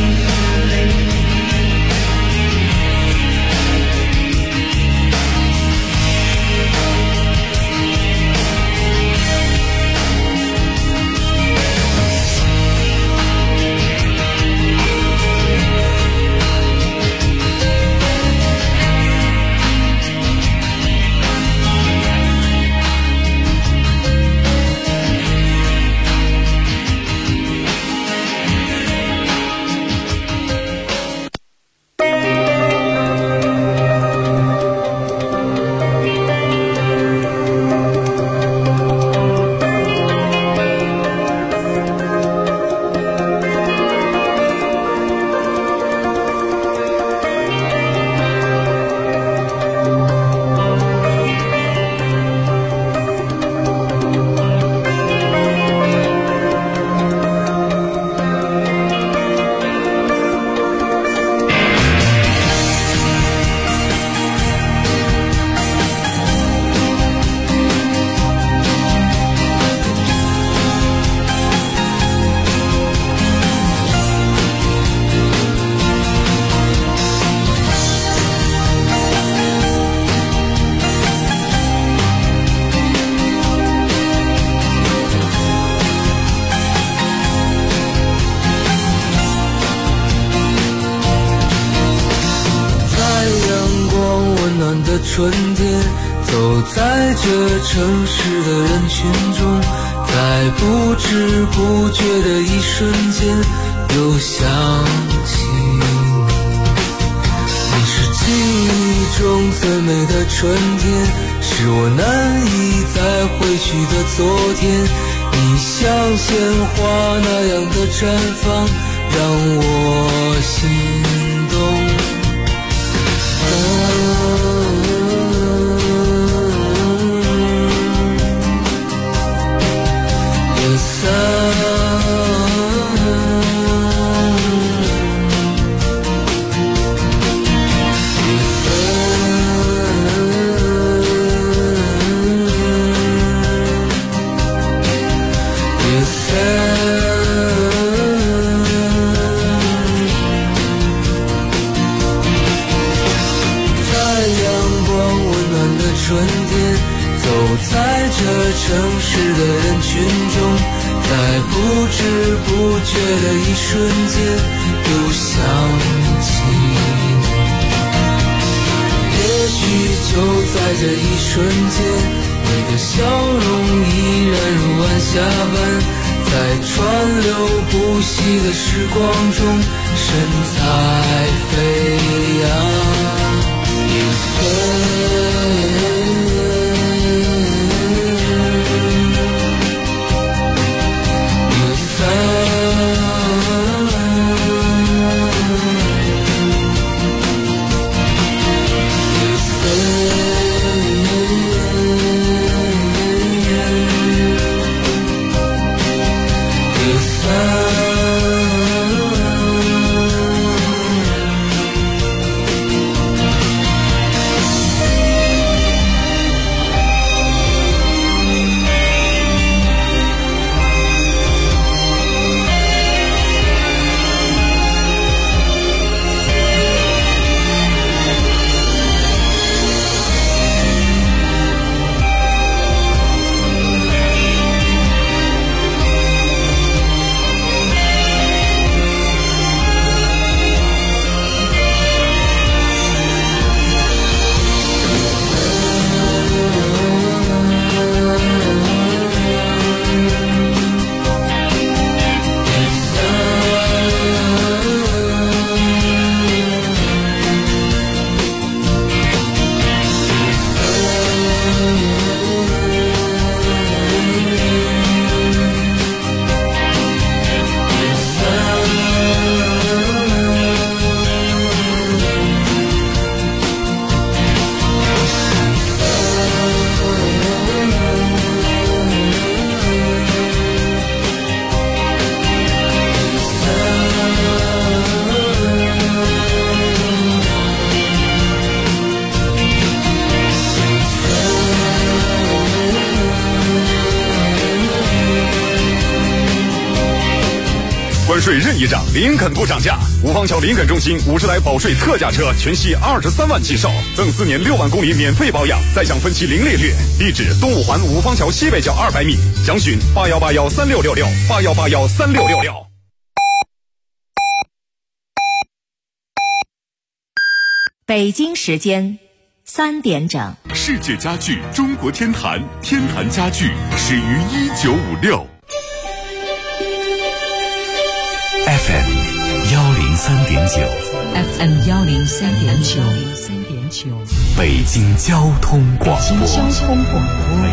春天，走在这城市的人群中，在不知不觉的一瞬间又想起你是记忆中最美的春天，是我难以再回去的昨天，你像鲜花那样的绽放让我心动。春天，走在这城市的人群中， 在不知不觉的一瞬间又想起你。也许就在这一瞬间，你的笑容依然如晚霞般，在川流不息的时光中神采飞扬。 关税任意涨，林肯不涨价。五方桥林肯中心50台保税特价车，全系23万起售，赠4年6万公里免费保养，再享分期零利率。地址：东五环五方桥西北角200米。详询81813666，81813666。 北京时间3点整。 世界家具中国天坛，天坛家具始于1956。 FM 103.9 FM 103.9 北京交通广播。 北京交通广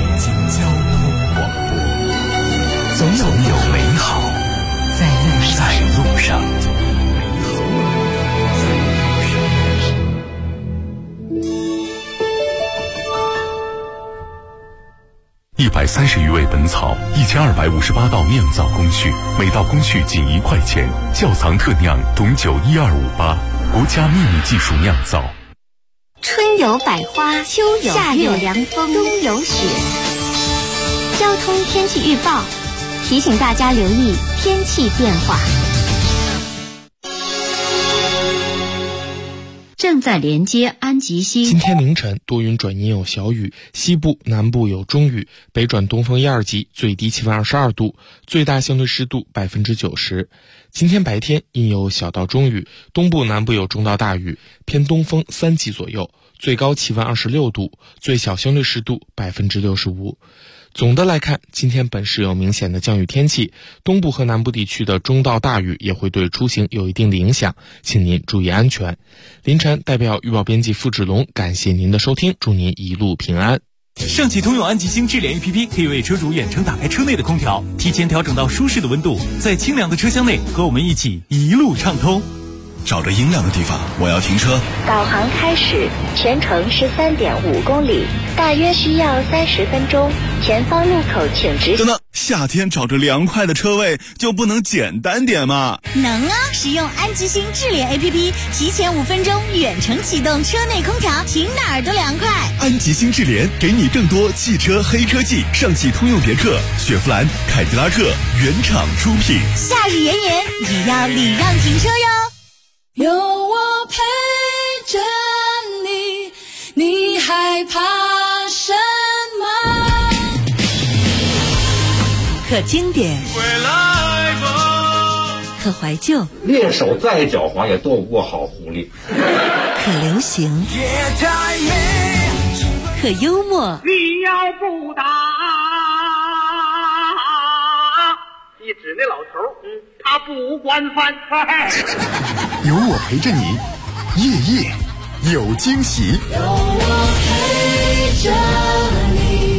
播， 总有美好在路上。 130余味本草，1258道酿造工序，每道工序仅1块钱。窖藏特酿董酒12588，国家秘密技术酿造。 春有百花，秋有夏有凉风，冬有雪。交通天气预报提醒大家留意天气变化。 正在连接安吉西。 今天凌晨多云转阴有小雨，西部、南部有中雨，北转东风1、2级，最低气温22度，最大相对湿度90%。今天白天阴有小到中雨，东部、南部有中到大雨，偏东风3级左右，最高气温26度，最小相对湿度65%。总的来看，今天本市有明显的降雨天气，东部和南部地区的中到大雨也会对出行有一定的影响，请您注意安全。凌晨代表预报编辑付志龙感谢您的收听，祝您一路平安。 上汽通用安吉星智联 APP 可以为车主远程打开车内的空调，提前调整到舒适的温度，在清凉的车厢内和我们一起一路畅通。 找着阴凉的地方，我要停车。 导航开始，全程13.5公里，大约需要30分钟。前方路口请直行。 等等，夏天找着凉快的车位就不能简单点吗？ 能啊！使用安吉星智联 APP， 提前5分钟远程启动车内空调，停哪儿都凉快。 安吉星智联给你更多汽车黑科技，上汽通用别克、雪佛兰、凯迪拉克原厂出品。 夏日炎炎，也要礼让停车哟。 有我陪着你，你害怕什么？ 可可经典，可怀旧， 猎手再狡猾也斗不过好狐狸。 可流行，可幽默。 你要不打，一指那老头，他不惯犯。 有我陪着你，夜夜有惊喜。 有我陪着你。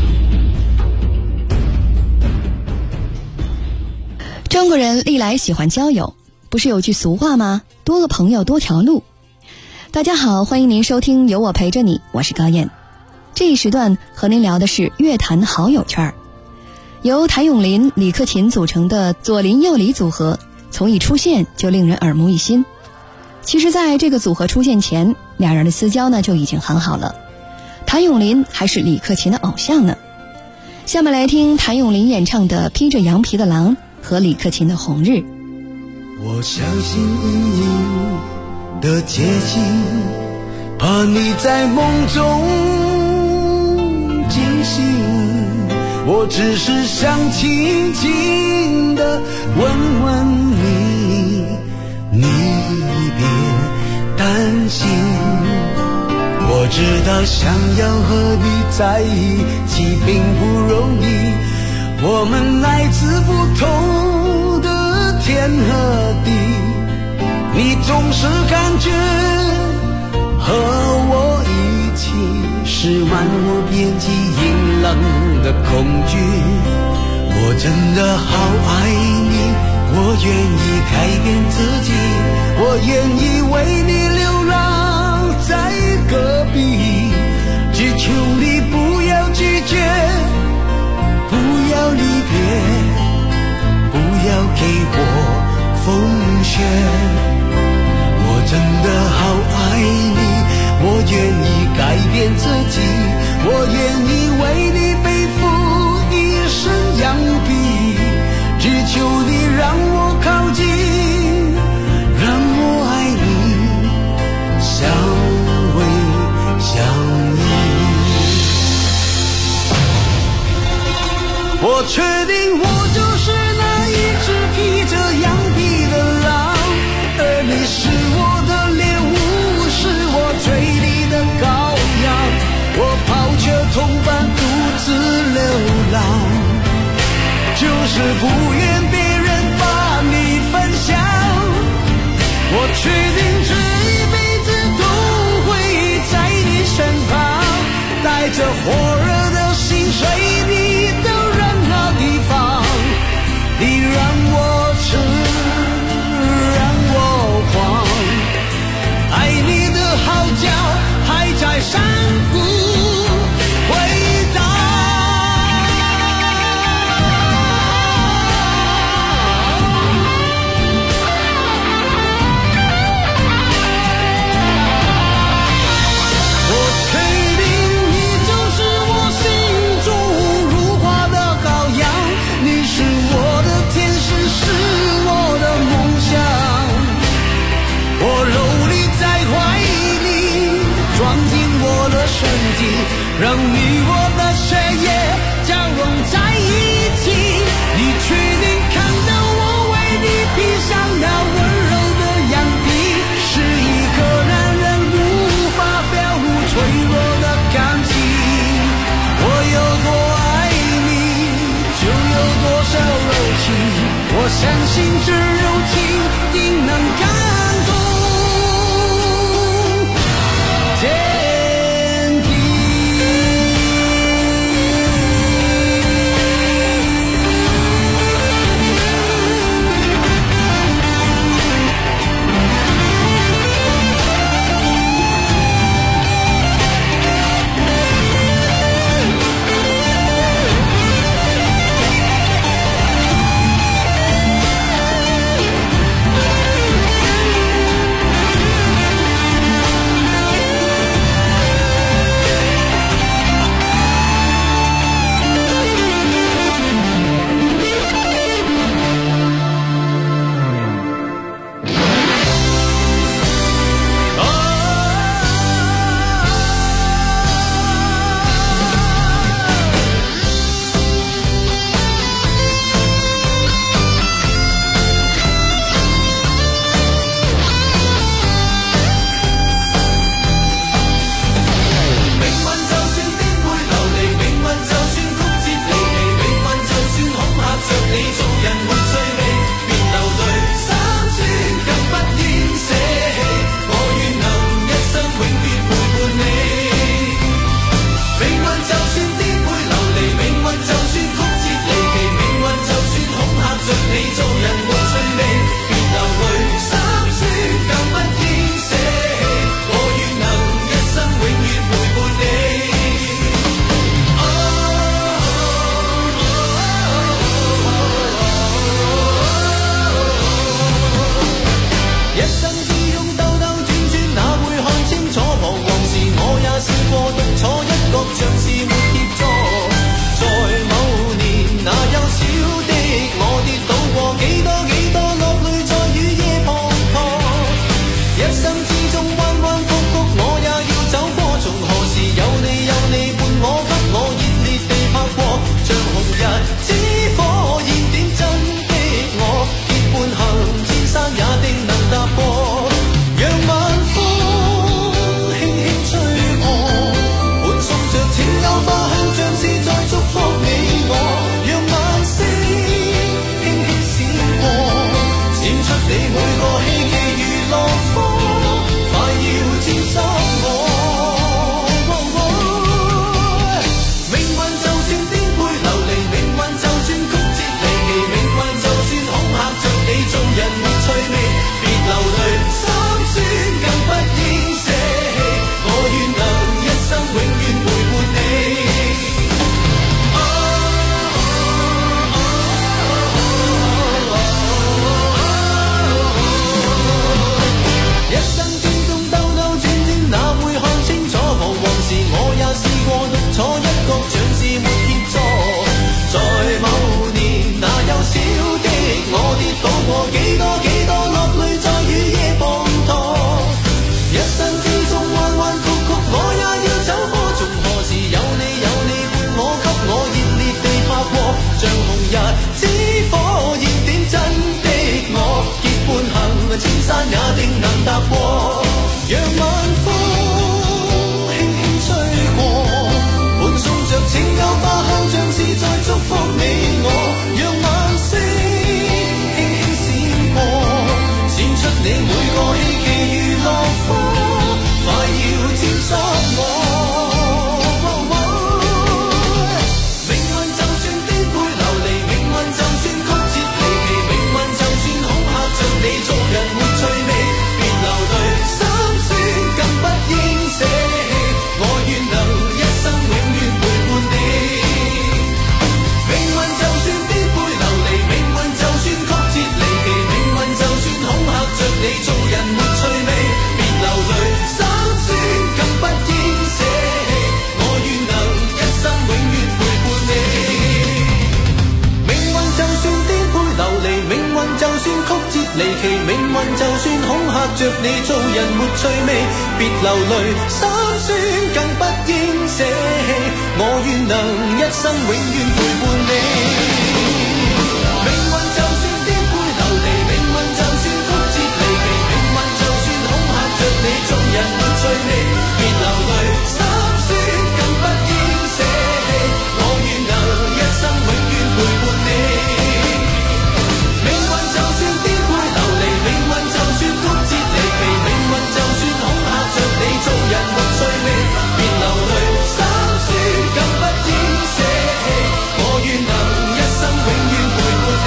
中国人历来喜欢交友，不是有句俗话吗？多个朋友多条路。大家好，欢迎您收听有我陪着你，我是高燕。这一时段和您聊的是乐坛好友圈。由谭咏麟、李克勤组成的左邻右里组合，从一出现就令人耳目一新。其实在这个组合出现前，俩人的私交呢就已经很好了。谭咏麟还是李克勤的偶像呢。下面来听谭咏麟演唱的《披着羊皮的狼》和李克勤的《红日》。 我相信隐隐的接近，怕你在梦中惊醒，我只是想轻轻地问问你，你别担心。我知道想要和你在一起并不容易，我们来自不同的天和地，你总是感觉和我一起是漫无边际阴冷的恐惧。我真的好爱你，我愿意改变自己，我愿意为你流浪在戈壁，只求你不要拒绝，不要离别，不要给我风雪。我真的好爱你，我愿意改变自己，我愿意为你背负一身羊皮，只求你让我靠近，让我爱你，相偎相依。我确定我就是那一只披着羊皮的狼，而你是我的猎物，是我嘴里的羔羊。我抛却同伴独自流浪，就是不愿别人把你分享。我确定这一辈子都会在你身旁，带着火热的心随你的任何地方。你让我吃，让我狂，爱你的号角还在山谷回荡。我确定你就是我心中如花的羔羊，你是我的天使，是我的梦想。我搂你在怀里，装进我的身体，让你我的血液交融在一起。你确定看到我为你披上那温柔的羊皮，是一个男人无法表露脆弱的感情。我有多爱你，就有多少柔情，我相信这柔情定能感动天地。 時有你伴我，給我熱烈地拍過，像紅日之火燃點真的我，結伴行千山也定能踏過，讓晚風輕輕吹過，伴送着情有花香，像是在祝福你我，讓晚星輕輕閃過，閃出你每個希冀如落花，快要沾濕我。命運就算顛沛流離，命運就算曲折離奇，命運就算恐嚇着你做人沒趣味，別流淚心酸更不應捨棄，我願能一生永遠陪伴你。一生之中兜兜轉轉，哪會看清楚？彷徨時我也試過獨坐一角，像是沒協助。在某年那幼小的我跌倒過幾多落淚在雨夜滂沱，一生之中彎彎曲曲我也要走過，從何時有你伴我，給我熱烈地拍過，像紅日之火燃點真的我，結伴行千山也定能踏過，讓晚風輕輕吹過，伴送着情有花香，像是在祝福你我，讓晚星輕輕閃過，閃出你每個希冀如落花，快要沾濕我。命運就算顛沛流離，命運就算曲折離奇，命運就算恐嚇着你做人沒趣味，別流淚心酸更不應捨棄，我願能一生永遠陪伴你。命運就算顛沛流離，命運就算曲折離奇，命運就算恐嚇着你做人沒趣味，別流淚心酸更不應捨棄，我願能一生永遠陪伴你。命運就算顛沛流離，命運就算曲折離奇，命運就算恐嚇着你做人沒趣味，別流淚心酸更不應捨棄，我願能一生永遠陪伴你。命運就算顛沛流離，命運就算曲折離奇，命運就算恐嚇着你做人沒趣味，別流淚心酸更不應捨棄，我願能一生永遠陪伴你。命運就算顛沛流離，命運就算曲折離奇，命運就算恐嚇着你做人沒趣味，別流淚心酸更不應捨棄，我願能一生永遠陪伴你。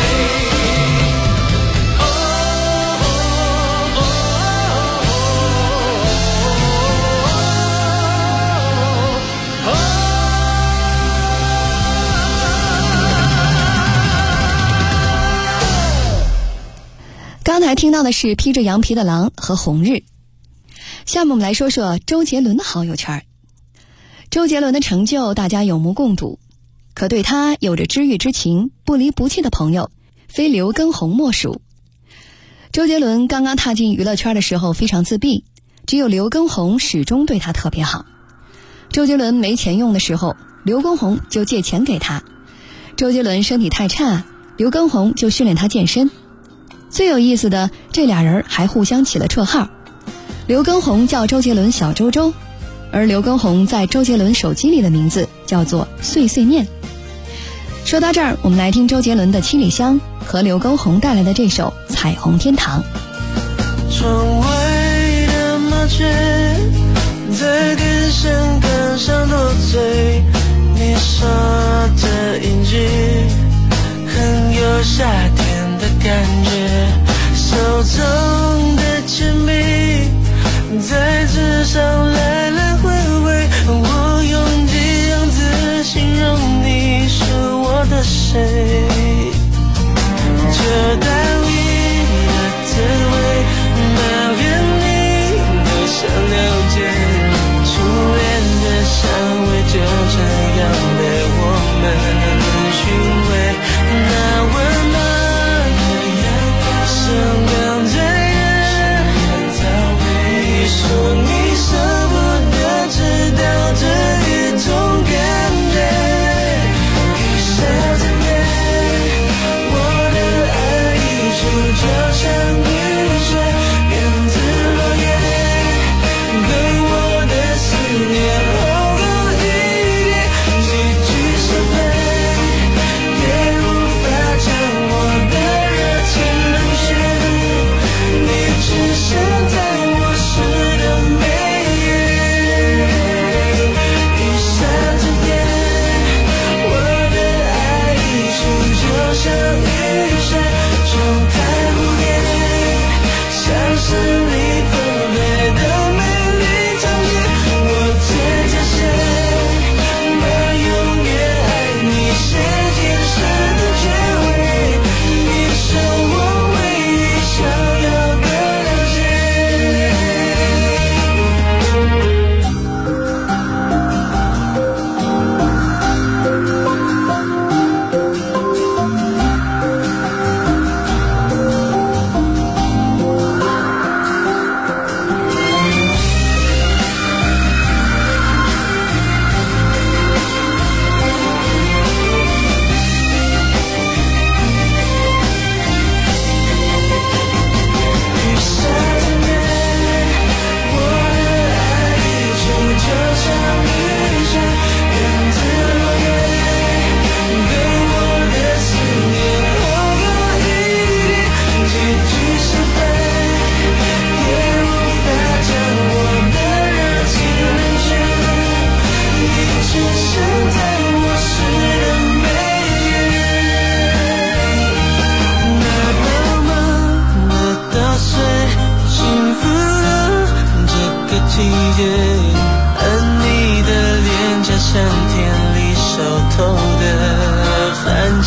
刚才听到的是披着羊皮的狼和红日。下面我们来说说周杰伦的好友圈。周杰伦的成就大家有目共睹，可对他有着知遇之情、不离不弃的朋友，非刘畊宏莫属。周杰伦刚刚踏进娱乐圈的时候非常自闭，只有刘畊宏始终对他特别好。周杰伦没钱用的时候，刘畊宏就借钱给他。周杰伦身体太差，刘畊宏就训练他健身。最有意思的，这俩人还互相起了绰号，刘畊宏叫周杰伦小周周，而刘畊宏在周杰伦手机里的名字叫做碎碎念。说到这儿，我们来听周杰伦的《七里香》和刘畊宏带来的这首《彩虹天堂》。 窗外的麻雀在电线杆上多嘴，你说的音句很有夏天的感觉，手中的铅笔在纸上来来回回，我用几样字形容你是我的谁，这淡意的滋味，那边你都想了解，初恋的香味就这样被我们寻味，那温暖的阳光像刚醉人，你说你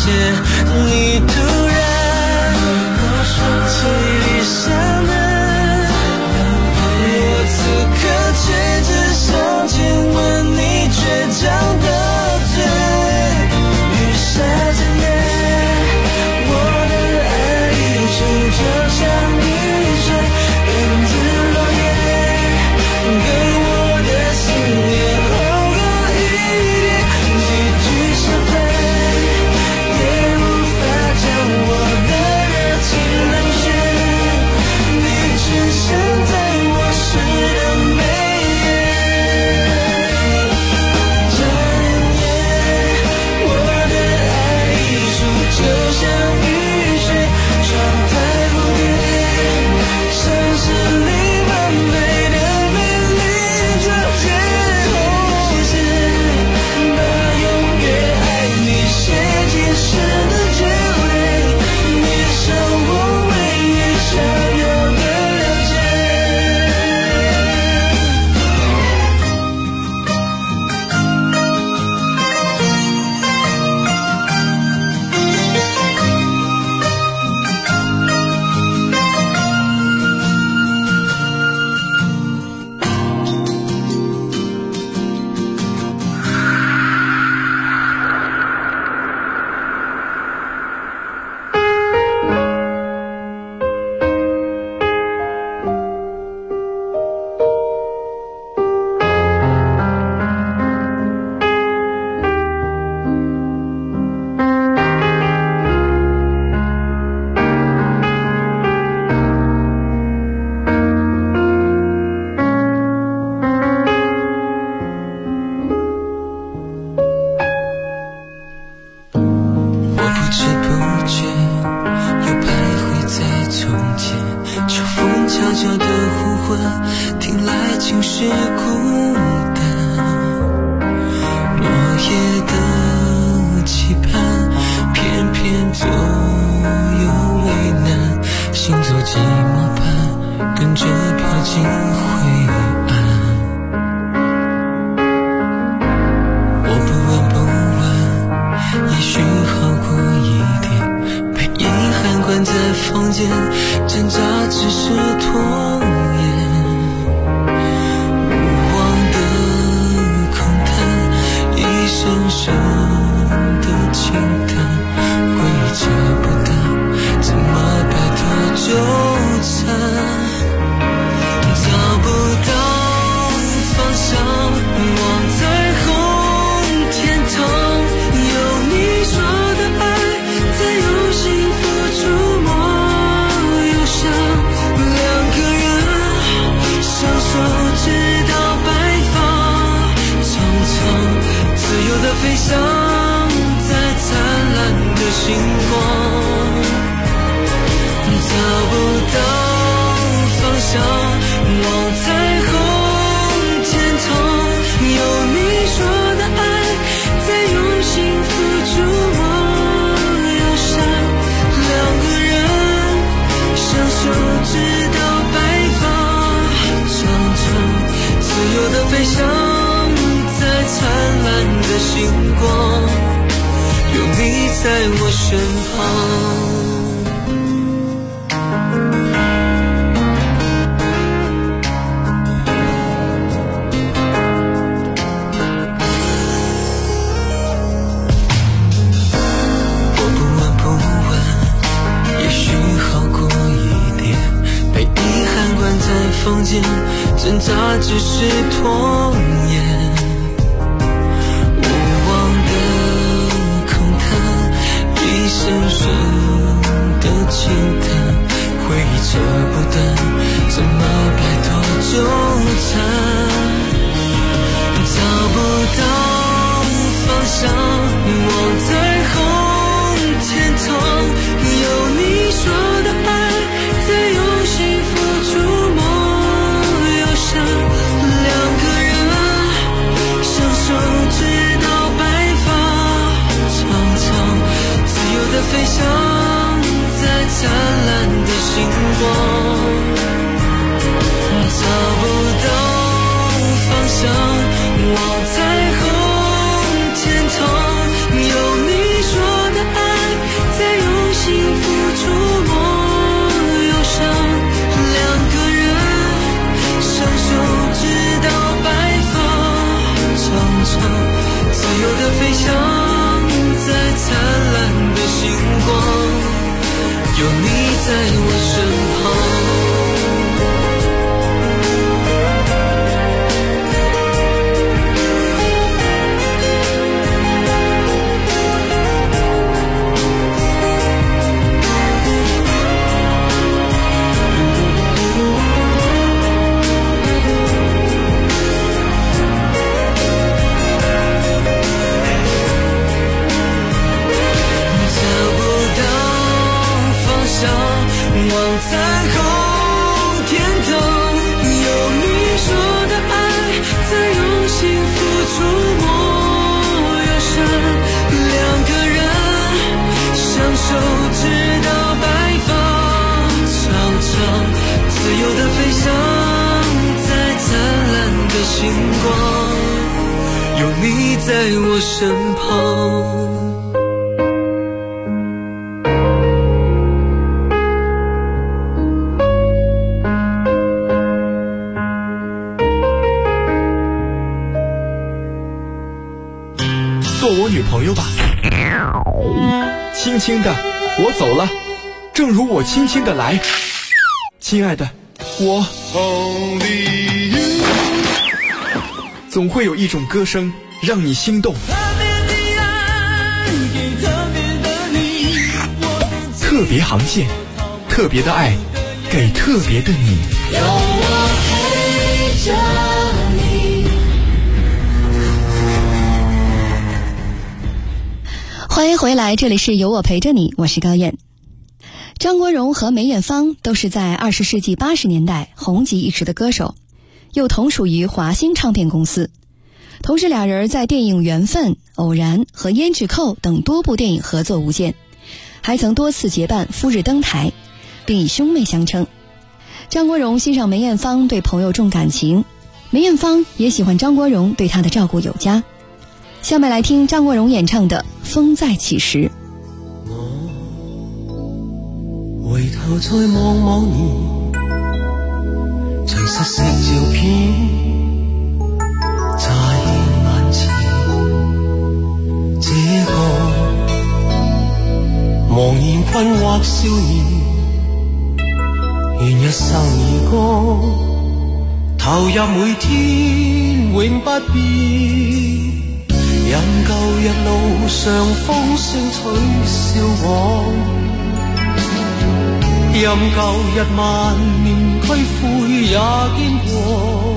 现你突然轻闭上门，我此刻却只想亲吻你倔强的嘴，雨下着夜，我的爱一直就像雨水，跟着落叶，给我的心也厚过一点，几句是非也无法将我的热情冷却，你只剩在我诗的眉眼，转眼我的爱溢出，就像雨水窗台蝴蝶，城市里完美的美丽就最后结，把永远爱你写进诗的结尾，你是我唯一想要的了解。我不知不觉又徘徊在从前，秋风悄悄的呼唤，听来竟是孤单。落叶的期盼，偏偏左右为难，行走寂寞般，跟着飘进灰暗。我不问不问，也许好过一点，被遗憾关在房间，挣扎只是拖延。无望的空谈，一声声的轻叹，回忆扯不淡，怎么摆脱纠缠？找不到方向，望彩虹天堂，有你说的爱，在有幸福触摸忧伤，两个人相守直到白发，长长自由的飞翔在灿烂的星光，找不到方向，望彩虹天堂，有你说的爱，在用幸福触摸忧伤，两个人相守直到白发，长长自由的飞翔在灿烂的星光，有你在我身旁。房间挣扎只是拖延，无望的空谈，一声声的轻叹，回忆扯不断，怎么摆脱纠缠？找不到方向，望彩虹天堂，有你说的爱，在用幸福触摸，两个人长，自由的飞翔在灿烂的星光，有你在我身旁。望彩虹天堂，有你说的爱在用心付出我忧伤，两个人相守直到白发苍苍，自由的飞翔在灿烂的星光，有你在我身旁。 做我女朋友吧，轻轻的我走了，正如我轻轻的来，亲爱的，我总会有一种歌声让你心动，特别航线，特别的爱给特别的你，有我陪着你。 欢迎回来，这里是有我陪着你，我是高燕。张国荣和梅艳芳都是在20世纪80年代红极一时的歌手，又同属于华星唱片公司。同时俩人在电影《缘分》《偶然》和《胭脂扣》等多部电影合作无间，还曾多次结伴赴日登台，并以兄妹相称。张国荣欣赏梅艳芳对朋友重感情，梅艳芳也喜欢张国荣对她的照顾有加。下面来听张国荣演唱的《风再起時》。 我回頭再望望你，隨實色照片在眼前，這個茫然困惑少年，願一生兒歌投入每天永不變，任舊日路上風聲取笑我，任舊日萬念俱灰也經過，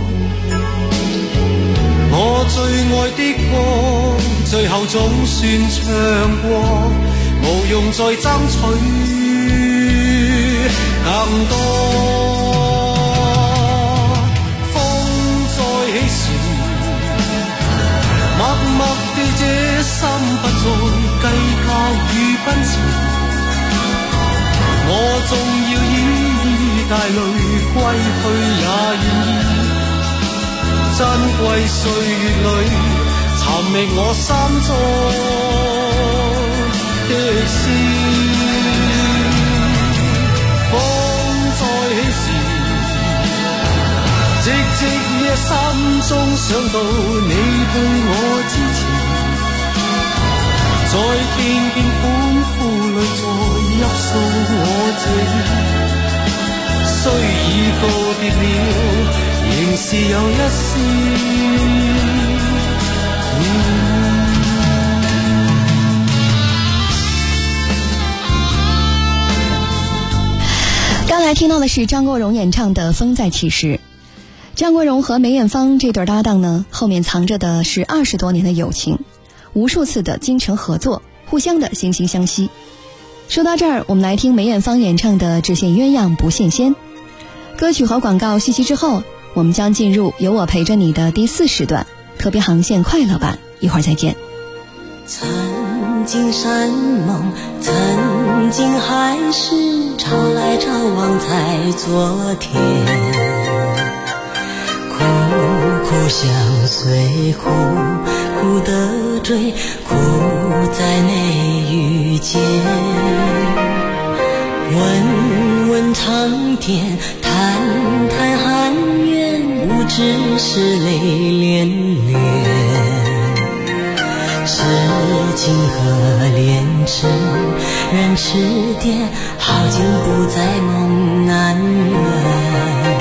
我最愛的歌最後總算唱過，無用再爭取更多。風再起時，默默地這心不再計較與奔馳，我縱要依帶淚歸去也願意，珍貴歲月裏尋覓我心中的詩。風再起時，寂寂夜心中想到你對我支持，在片片歡呼裏再泣訴我這意，雖已告別了，仍是有一絲刚才听到的是张国荣演唱的《风再起时》。张国荣和梅艳芳这对搭档呢，后面藏着的是20多年的友情，无数次的京城合作，互相的惺惺相惜。说到这儿，我们来听梅艳芳演唱的《只羡鸳鸯不羡仙》。歌曲和广告息息之后，我们将进入有我陪着你的第4时段，特别航线快乐版，一会儿再见。 曾经山盟，曾经海誓，朝来朝往在昨天，苦苦相随，苦苦的追，苦在没遇见，问问长天，谈谈含冤，无知是泪连连。 是情和恋痴人痴癫，好景不在梦难圆。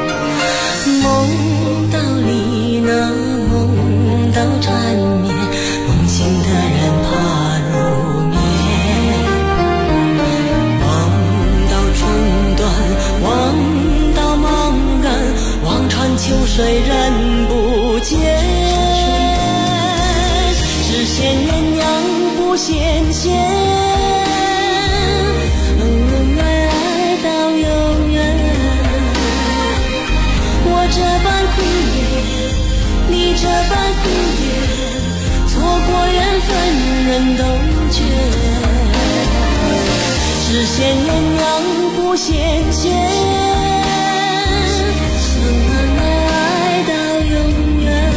梦到你那梦到缠绵，梦醒的人怕入眠。望到春断，望到茫然，望穿秋水人不见。只羡鸳鸯不羡仙，爱到永远。我这般苦也，你这般苦也，错过缘分人都觉。只羡鸳鸯不羡仙，爱到永远。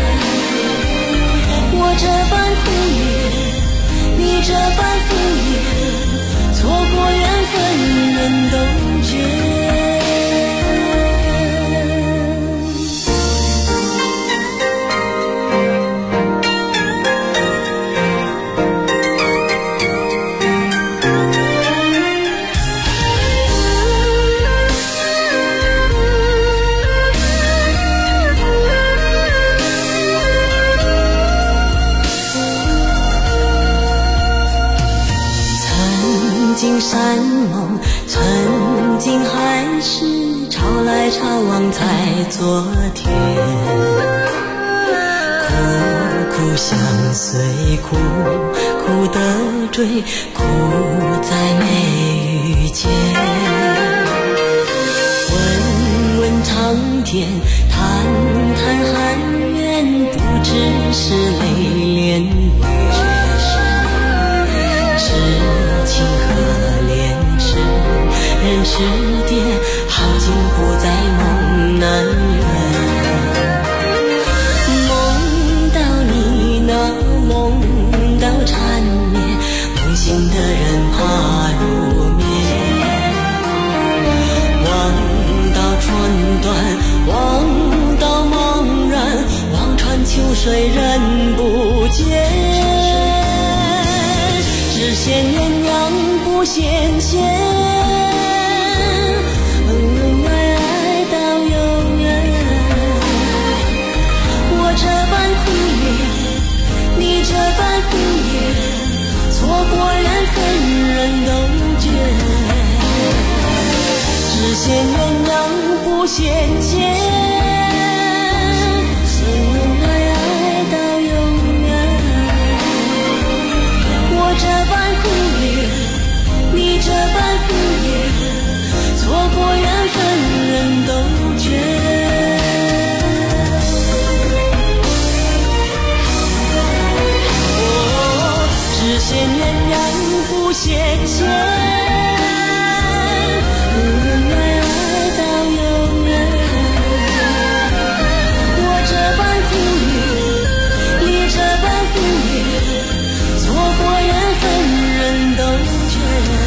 我这般苦也，你这般苦也，错过缘分人都觉。山盟曾经还是潮来潮往在昨天，苦苦相随，苦苦的追，苦在没遇见。问问长天，谈谈寒怨，不只是泪涟漪。情和恋痴人痴癫，好景不在梦难圆。梦到你那梦到缠绵，梦醒的人怕入眠。望到春断，望到茫然，望穿秋水人不见。只羡鸳鸯不羡仙，爱到永远。我这般苦也，你这般苦也，错过缘分人都觉。只羡鸳鸯不羡仙，爱到永远。我这般苦也，你这般苦也，错过缘分人都觉。只羡鸳鸯不羡仙，爱到永远。我这般苦也，你这般苦也，错过缘分人都觉。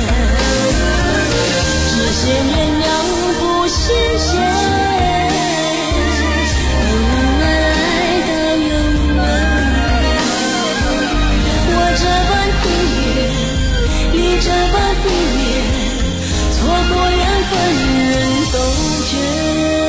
只羡鸳鸯不羡仙，爱到永远。我这般苦也，你这般苦也，错过缘分人都觉。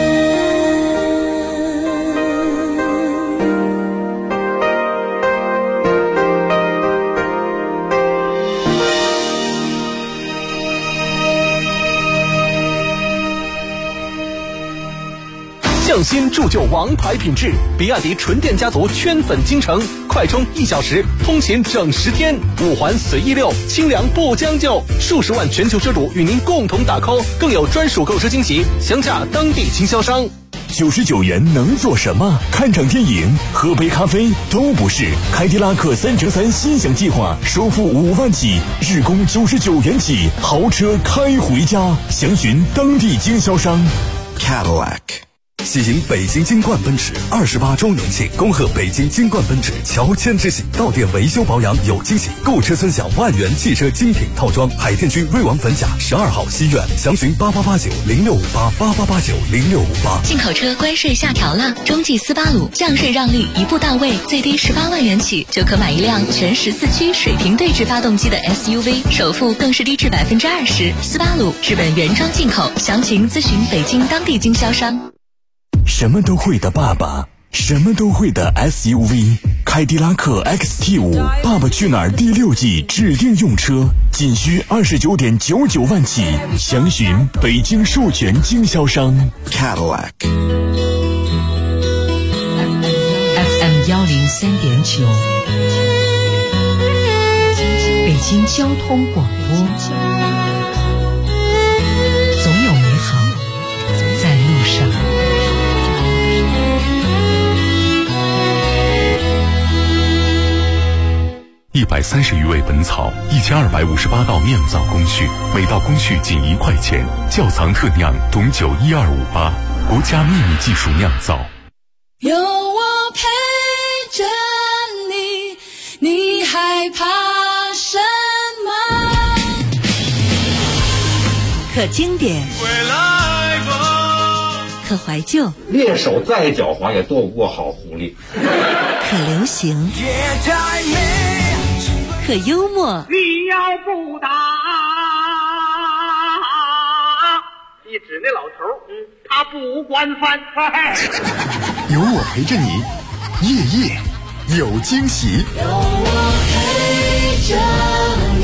匠心铸就王牌品质，比亚迪纯电家族圈粉京城，快充1小时，通勤整10天，5环随意溜，清凉不将就，数十万全球车主与您共同打 call， 更有专属购车惊喜，详洽当地经销商。 99元能做什么？看场电影、喝杯咖啡都不是。凯迪拉克3乘3心想计划，首付5万起，日供99元起，豪车开回家。详询当地经销商。 Cadillac 喜迎北京金冠奔驰28周年庆，恭贺北京金冠奔驰乔迁之喜，到店维修保养有惊喜，购车尊享万元汽车精品套装。海淀区瑞王粉甲12号西苑，详询8889065888890658。 进口车关税下调了，中继斯巴鲁降税让利一步到位，最低18万元起就可买一辆全14驱水平对置发动机的 SUV， 首付更是低至20%。斯巴鲁日本原装进口，详情咨询北京当地经销商。 什么都会的爸爸，什么都会的 SUV， 凯迪拉克 XT5 爸爸去哪儿第6季指定用车，仅需29.99万起，详询北京授权经销商 Cadillac。 FM 103.9，北京交通广播，总有美好在路上。 130余味本草，1258道酿造工序，每道工序仅1块钱。窖藏特酿董酒12588，国家秘密技术酿造。 有我陪着你，你害怕什么？ 可经典，可怀旧， 猎手再狡猾也斗不过好狐狸。 可流行，可幽默。 你要不打，一指那老头，他不惯犯。 有我陪着你，夜夜有惊喜。 有我陪着你。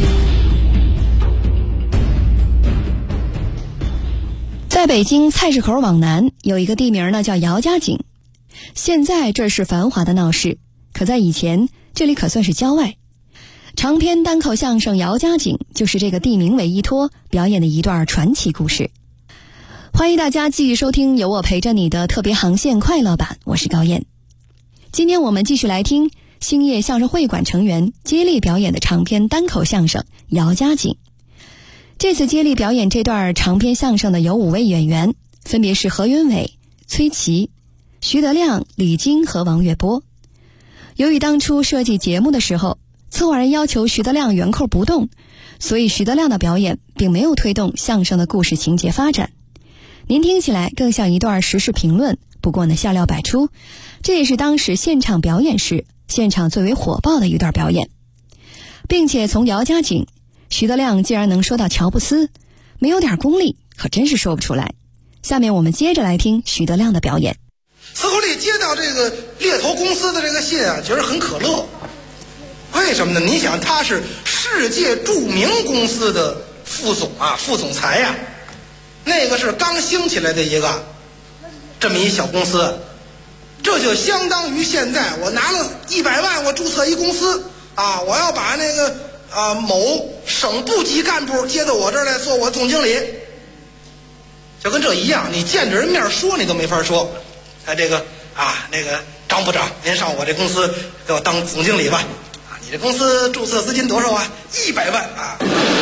在北京菜市口往南有一个地名呢，叫姚家井。现在这是繁华的闹市，可在以前这里可算是郊外。长篇单口相声《姚家井》就是这个地名为依托表演的一段传奇故事。欢迎大家继续收听由我陪着你的特别航线快乐版，我是高燕。今天我们继续来听兴业相声会馆成员接力表演的长篇单口相声《姚家井》。这次接力表演这段长篇相声的有5位演员，分别是何云伟、崔琦、徐德亮、李菁和王月波。由于当初设计节目的时候，策划人要求徐德亮原扣不动，所以徐德亮的表演并没有推动相声的故事情节发展。您听起来更像一段时事评论，不过呢笑料百出，这也是当时现场表演时现场最为火爆的一段表演。并且从姚家井，徐德亮竟然能说到乔布斯，没有点功力可真是说不出来。下面我们接着来听徐德亮的表演。 斯库利接到这个猎头公司的这个信啊，觉得很可乐。为什么呢？你想，他是世界著名公司的副总裁呀，那个是刚兴起来的一个这么一小公司，这就相当于现在我拿了100万，我注册一公司啊，我要把那个某省部级干部接到我这儿来做我总经理，就跟这一样，你见着人面说你都没法说。这个那个张部长，您上我这公司给我当总经理吧。你这公司注册资金多少啊？100万啊！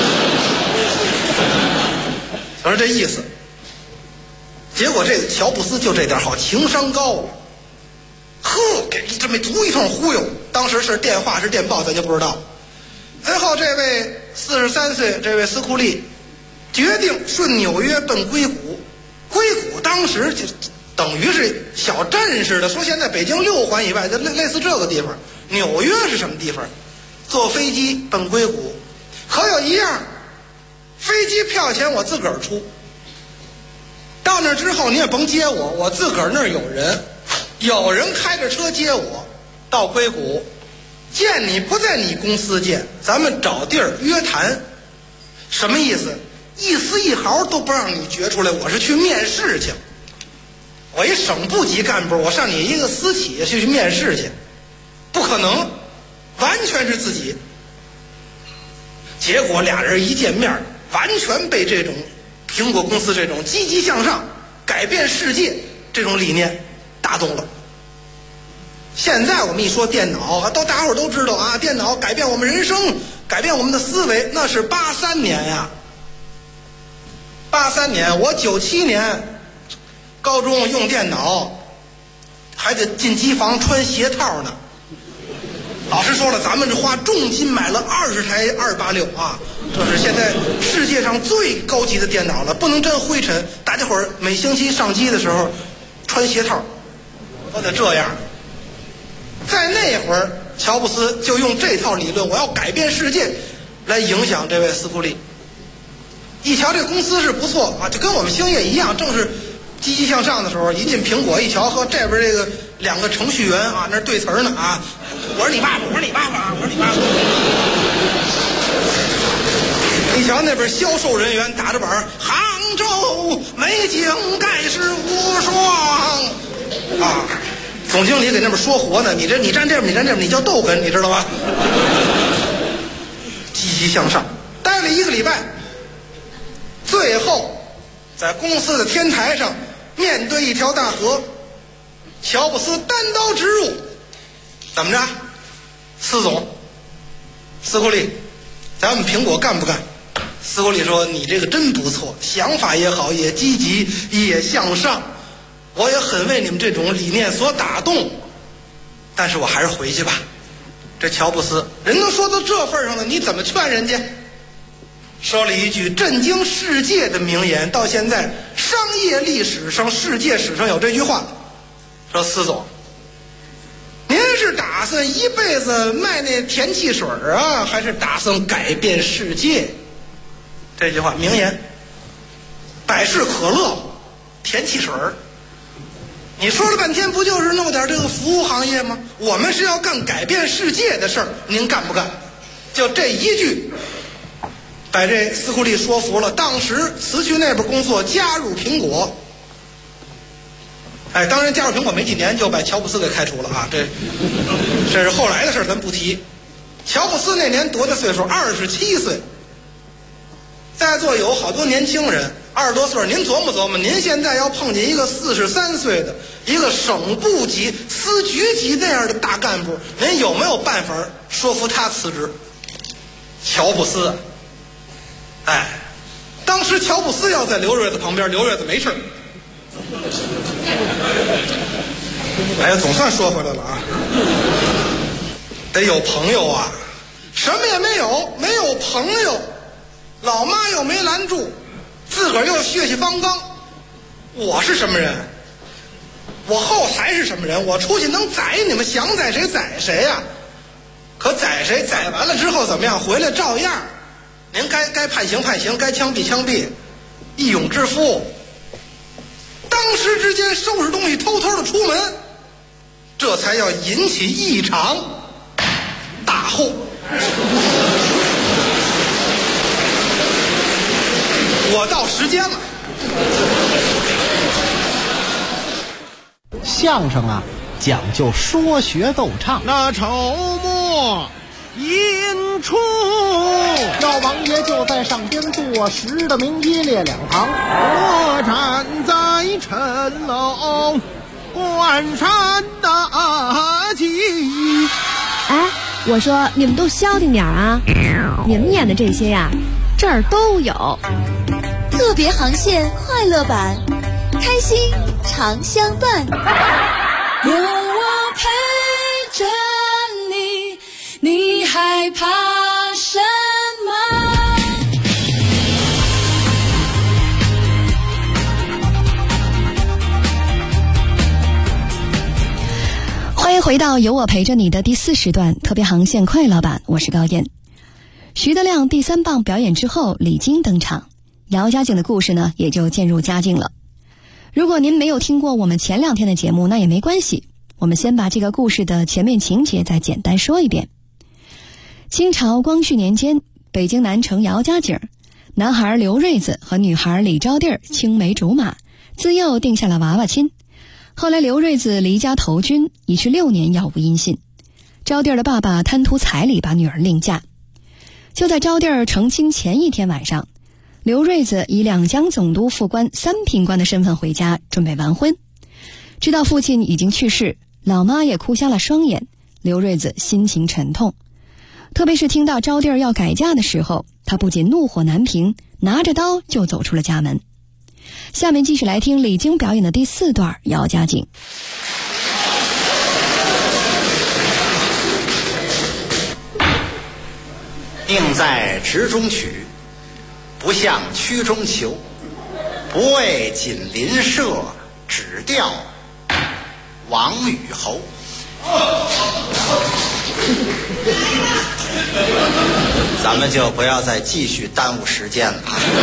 就是这意思。结果这个乔布斯就这点好，情商高，给这么一通忽悠。当时是电话是电报，咱就不知道。最后这位43岁这位斯库利决定顺纽约奔硅谷。硅谷当时就等于是小镇似的，说现在北京6环以外就类似这个地方。纽约是什么地方？坐飞机奔硅谷，可有一样，飞机票钱我自个儿出。到那之后你也甭接我，我自个儿那儿有人开着车接我到硅谷，见你不在你公司见，咱们找地儿约谈。什么意思？一丝一毫都不让你觉出来我是去面试去。我一省部级干部，我上你一个私企业去面试去，不可能，完全是自己。结果俩人一见面，完全被这种苹果公司这种积极向上、改变世界这种理念打动了。现在我们一说电脑，大伙儿都知道啊，电脑改变我们人生，改变我们的思维，那是83年呀。83年，我97年高中用电脑还得进机房穿鞋套呢。老师说了，咱们这花重金买了20台286啊，这是现在世界上最高级的电脑了，不能沾灰尘。大家伙儿每星期上机的时候穿鞋套，都得这样。在那会儿，乔布斯就用这套理论，我要改变世界，来影响这位斯库利。一瞧这公司是不错啊，就跟我们星爷一样，正是积极向上的时候，一进苹果一瞧，和这边这个2个程序员啊，那对词儿呢啊，我是你爸爸，我是你爸爸啊，我是你爸爸。你瞧那边销售人员打着板，杭州美景盖世无双啊。总经理给那边说活呢，你站这边，你站这边，你叫逗哏，你知道吧？积极向上，待了1个礼拜，最后在公司的天台上，面对一条大河，乔布斯单刀直入，怎么着？斯总，斯库利，咱们苹果干不干？斯库利说：“你这个真不错，想法也好，也积极，也向上。我也很为你们这种理念所打动，但是我还是回去吧。”这乔布斯人都说到这份上了，你怎么劝人家？说了一句震惊世界的名言，到现在商业历史上、世界史上有这句话，说：“斯总，您是打算一辈子卖那甜汽水啊，还是打算改变世界？”这句话名言，百事可乐、甜汽水，你说了半天不就是弄点这个服务行业吗？我们是要干改变世界的事儿，您干不干？就这一句把这斯库利说服了，当时辞去那边工作，加入苹果。哎，当然加入苹果没几年就把乔布斯给开除了啊，这是后来的事，咱不提。乔布斯那年多大岁数？27岁。在座有好多年轻人，20多岁，您琢磨琢磨，您现在要碰见一个43岁的一个省部级、司局级那样的大干部，您有没有办法说服他辞职？乔布斯，哎，当时乔布斯要在刘瑞子旁边，刘瑞子没事儿。哎呀，总算说回来了啊，得有朋友啊，什么也没有，没有朋友。老妈又没拦住，自个儿又血气方刚。我是什么人？我后台是什么人？我出去能宰你们，想宰谁宰谁呀？可宰谁？宰完了之后怎么样？回来照样，您该判刑判刑，该枪毙枪毙，义勇之夫。当时之间收拾东西，偷偷的出门，这才要引起一场大祸。我到时间了。 相声啊，讲究说学逗唱。 那筹末引出， 老王爷就在上边坐实的名一列两旁， 我站在城楼观山大吉。 哎，我说你们都消停点啊！你们演的这些呀，这儿都有。 特别航线快乐版，开心常相伴。 有我陪着你，你害怕什么？ 欢迎回到有我陪着你的第4时段特别航线快乐版，我是高燕。徐德亮第3棒表演之后，李菁登场，姚佳静的故事呢也就渐入佳境了。如果您没有听过我们前2天的节目，那也没关系，我们先把这个故事的前面情节再简单说一遍。清朝光绪年间，北京南城姚家井，男孩刘瑞子和女孩李招娣青梅竹马，自幼定下了娃娃亲。后来刘瑞子离家投军，已是6年杳无音信。招娣的爸爸贪图彩礼，把女儿另嫁。就在招娣成亲前一天晚上，刘瑞子以两江总督副官3品官的身份回家，准备完婚。知道父亲已经去世，老妈也哭瞎了双眼，刘瑞子心情沉痛。特别是听到招娣要改嫁的时候，他不仅怒火难平，拿着刀就走出了家门。 下面继续来听李菁表演的第4段《姚家井》。 宁在直中取，不向曲中求。不为锦鳞社，只钓王与侯。咱们就不要再继续耽误时间了。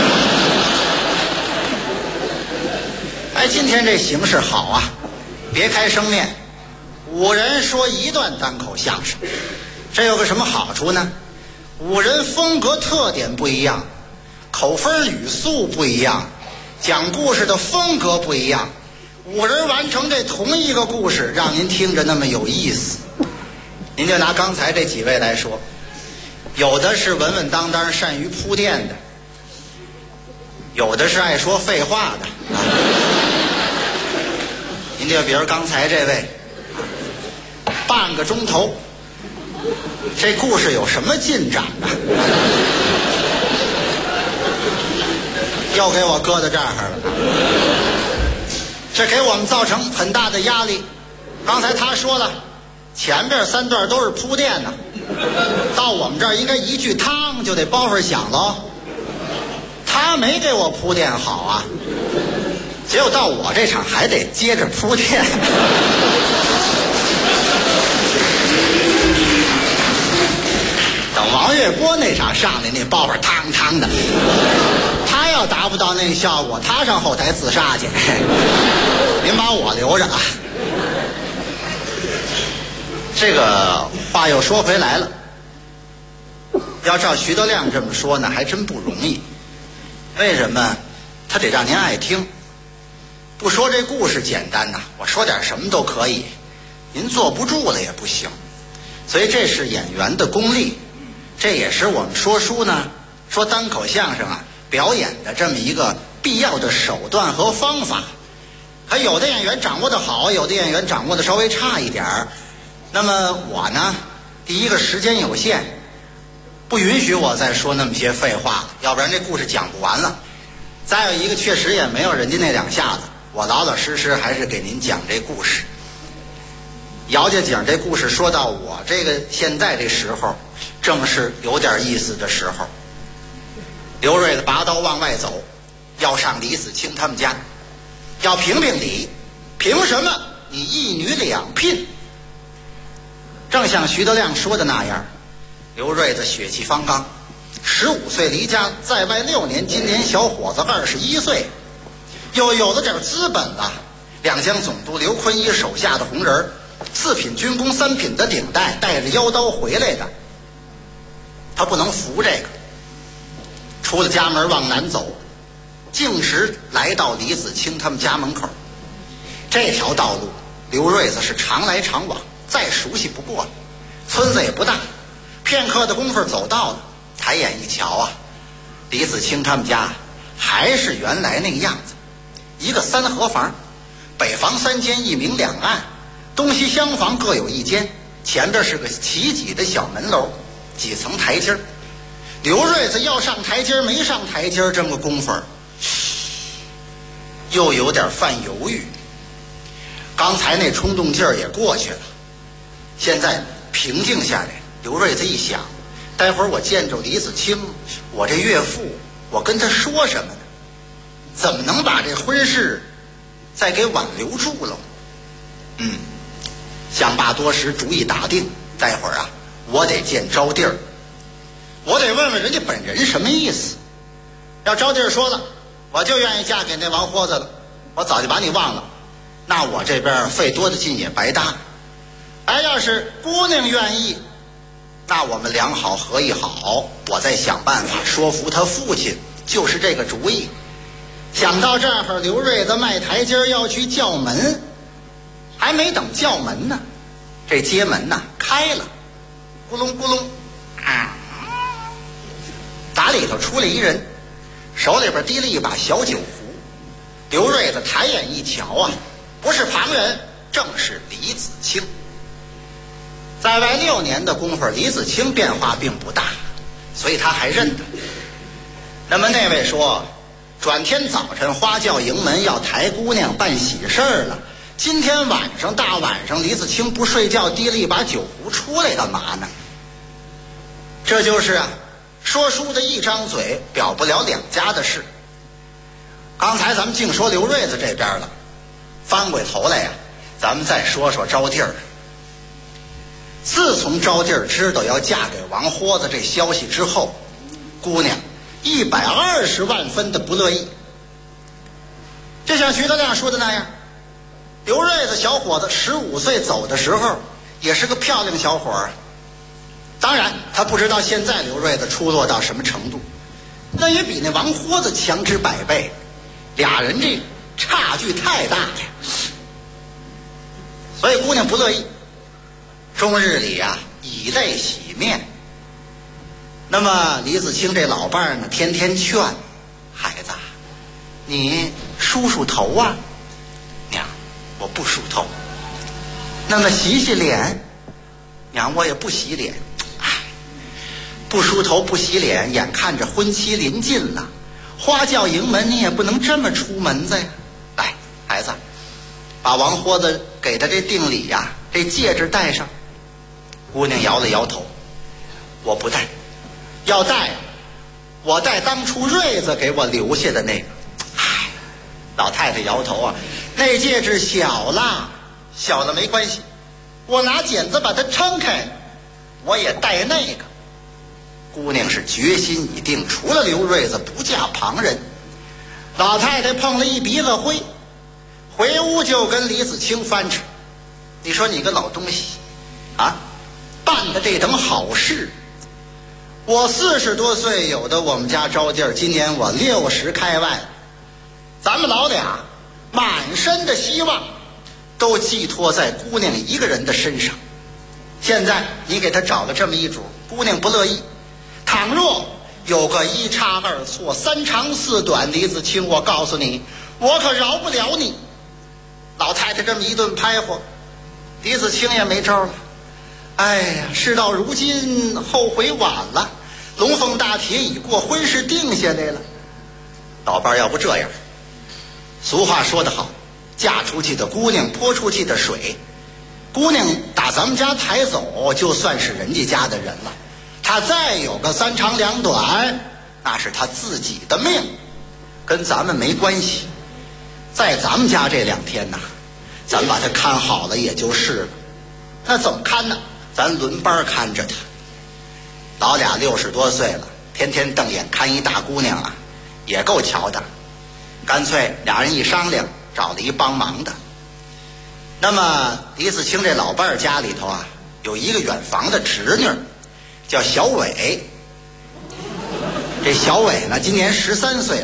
哎，今天这形势好啊，别开生面，5人说1段单口相声，这有个什么好处呢？5人风格特点不一样，口风语速不一样，讲故事的风格不一样，5人完成这同一个故事，让您听着那么有意思。您就拿刚才这几位来说，有的是稳稳当当善于铺垫的，有的是爱说废话的您就比如刚才这位，半个钟头这故事有什么进展呢？又给我搁到这儿了，这给我们造成很大的压力。刚才他说了，前边3段都是铺垫呢，到我们这儿应该一句汤就得包袱响喽。他没给我铺垫好啊，结果到我这场还得接着铺垫。等王月波那场上来，那包袱汤汤的，他要达不到那个效果，他上后台自杀去。您把我留着啊。这个话又说回来了，要照徐德亮这么说呢，还真不容易。为什么？他得让您爱听。不说这故事简单呐，我说点什么都可以，您坐不住了也不行。所以这是演员的功力，这也是我们说书呢，说单口相声啊，表演的这么一个必要的手段和方法。可有的演员掌握的好，有的演员掌握的稍微差一点儿。那么我呢，第一个时间有限，不允许我再说那么些废话了，要不然这故事讲不完了。再有一个，确实也没有人家那2下子，我老老实实还是给您讲这故事。姚家井这故事说到我这个现在这时候，正是有点意思的时候。刘瑞子拔刀往外走，要上李子清他们家，要评评理，凭什么你1女2聘？正像徐德亮说的那样，刘瑞子血气方刚，15岁离家在外6年，今年小伙子21岁，又有了点资本了。两江总督刘坤一手下的红人，4品军功3品的顶戴，带着腰刀回来的，他不能服这个。出了家门往南走，径直来到李子清他们家门口。这条道路刘瑞子是常来常往，再熟悉不过了。村子也不大，片刻的功夫走到了，抬眼一瞧啊，李子清他们家还是原来那个样子，一个3合房，北房3间，1明2暗，东西厢房各有1间，前边是个齐脊的小门楼，几层台阶。刘瑞子要上台阶没上台阶，这么个功夫又有点犯犹豫。刚才那冲动劲儿也过去了，现在平静下来，刘瑞子一想，待会儿我见着李子清，我这岳父，我跟他说什么呢？怎么能把这婚事再给挽留住了？想罢多时，主意打定，待会儿啊，我得见招娣儿，我得问问人家本人什么意思。要招娣儿说了，我就愿意嫁给那王豁子了，我早就把你忘了，那我这边费多的劲也白搭。哎，要是姑娘愿意，那我们2好合1好，我再想办法说服他父亲，就是这个主意。想到这儿，刘瑞子迈台阶要去叫门，还没等叫门呢，这街门呐开了，咕隆咕隆，打里头出来一人，手里边提了一把小酒壶。刘瑞子抬眼一瞧啊，不是旁人，正是李子清。在外6年的功夫，李子清变化并不大，所以他还认得。那么那位说， 转天早晨花轿迎门要抬姑娘办喜事儿了。今天晚上大晚上，李子清不睡觉，提了一把酒壶出来干嘛呢？这就是啊，说书的一张嘴表不了两家的事。刚才咱们净说刘瑞子这边了，翻过头来呀，咱们再说说招娣儿。自从招娣儿知道要嫁给王豁子这消息之后，姑娘120万分的不乐意。就像徐德亮说的那样，刘瑞子小伙子15岁走的时候也是个漂亮小伙儿。当然他不知道现在刘瑞子出落到什么程度，那也比那王豁子强之100倍，俩人这差距太大了，所以姑娘不乐意。终日里啊，以泪洗面。那么李子清这老伴儿呢，天天劝孩子，你梳梳头啊。娘，我不梳头。那么洗洗脸。娘，我也不洗脸。不梳头不洗脸，眼看着婚期临近了，花轿迎门你也不能这么出门子呀。来，孩子，把王豁子给的这定礼呀，这戒指戴上。姑娘摇了摇头，我不戴。要戴啊，我戴当初瑞子给我留下的那个。唉，老太太摇头啊，那戒指小了，小了没关系，我拿剪子把它撑开，我也戴那个。姑娘是决心已定，除了刘瑞子不嫁旁人。老太太碰了一鼻子灰，回屋就跟李子清翻扯，你说你个老东西啊，办的这等好事，我40多岁，有的我们家招娣儿，今年我60开外，咱们老俩满身的希望都寄托在姑娘一个人的身上。现在你给她找了这么一主，姑娘不乐意。倘若有个1差2错3长4短，李子清，我告诉你，我可饶不了你。老太太这么一顿拍火，李子清也没招了。哎呀，事到如今后悔晚了，龙凤大铁已过，婚事定下来了。老伴儿，要不这样，俗话说得好，嫁出去的姑娘泼出去的水，姑娘打咱们家抬走，就算是人家家的人了。她再有个3长2短，那是她自己的命，跟咱们没关系。在咱们家这2天呐，咱把她看好了也就是了。那怎么看呢？咱轮班看着她。老俩60多岁了，天天瞪眼看一大姑娘啊，也够瞧的。干脆俩人一商量，找了一帮忙的。那么李子清这老伴儿家里头啊，有一个远房的侄女，叫小伟。这小伟呢，今年13岁了，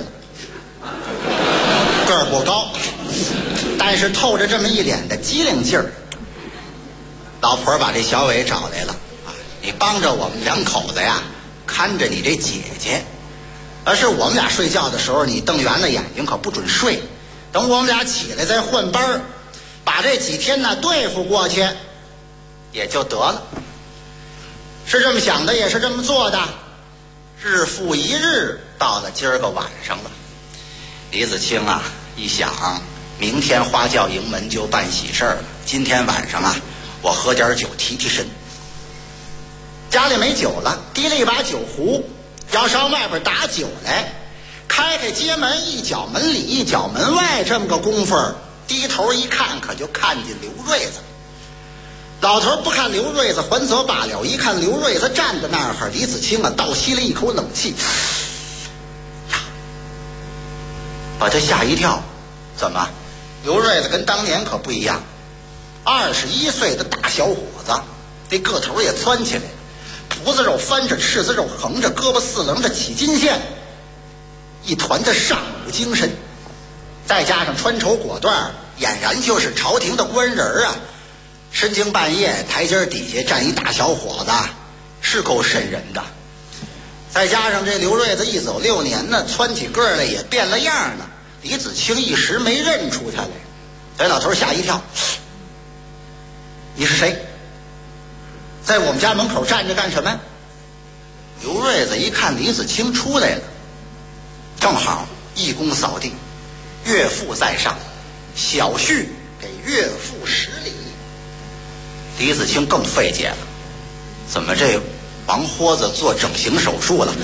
个儿不高，但是透着这么一脸的机灵劲儿。老婆把这小伟找来了啊，你帮着我们2口子呀，看着你这姐姐。是我们俩睡觉的时候，你瞪圆了眼睛可不准睡，等我们俩起来再换班，把这几天呢对付过去也就得了。是这么想的，也是这么做的。日复一日，到了今儿个晚上了，李子清啊一想，明天花轿迎门就办喜事了，今天晚上啊我喝点酒提提神。家里没酒了，提了一把酒壶，要上外边打酒来。开开街门，一脚门里一脚门外，这么个功夫，低头一看，可就看见刘瑞子。老头不看刘瑞子还则罢了，一看刘瑞子站在那儿，李子清啊倒吸了一口冷气，呀，把他吓一跳。怎么？刘瑞子跟当年可不一样，21岁的大小伙子，这个头也蹿起来了，脯子肉翻着，柿子肉横着，胳膊4棱的起筋线，一团的上午精神，再加上穿绸裹缎，俨然就是朝廷的官人啊。深更半夜台阶底下站一大小伙子，是够瘆人的。再加上这刘瑞子一走6年呢，蹿起个来也变了样了，李子清一时没认出他来。这老头吓一跳，你是谁？在我们家门口站着干什么？刘瑞子一看李子清出来了，正好一躬扫地，岳父在上，小婿给岳父施礼。李子清更费解了，怎么这王豁子做整形手术了？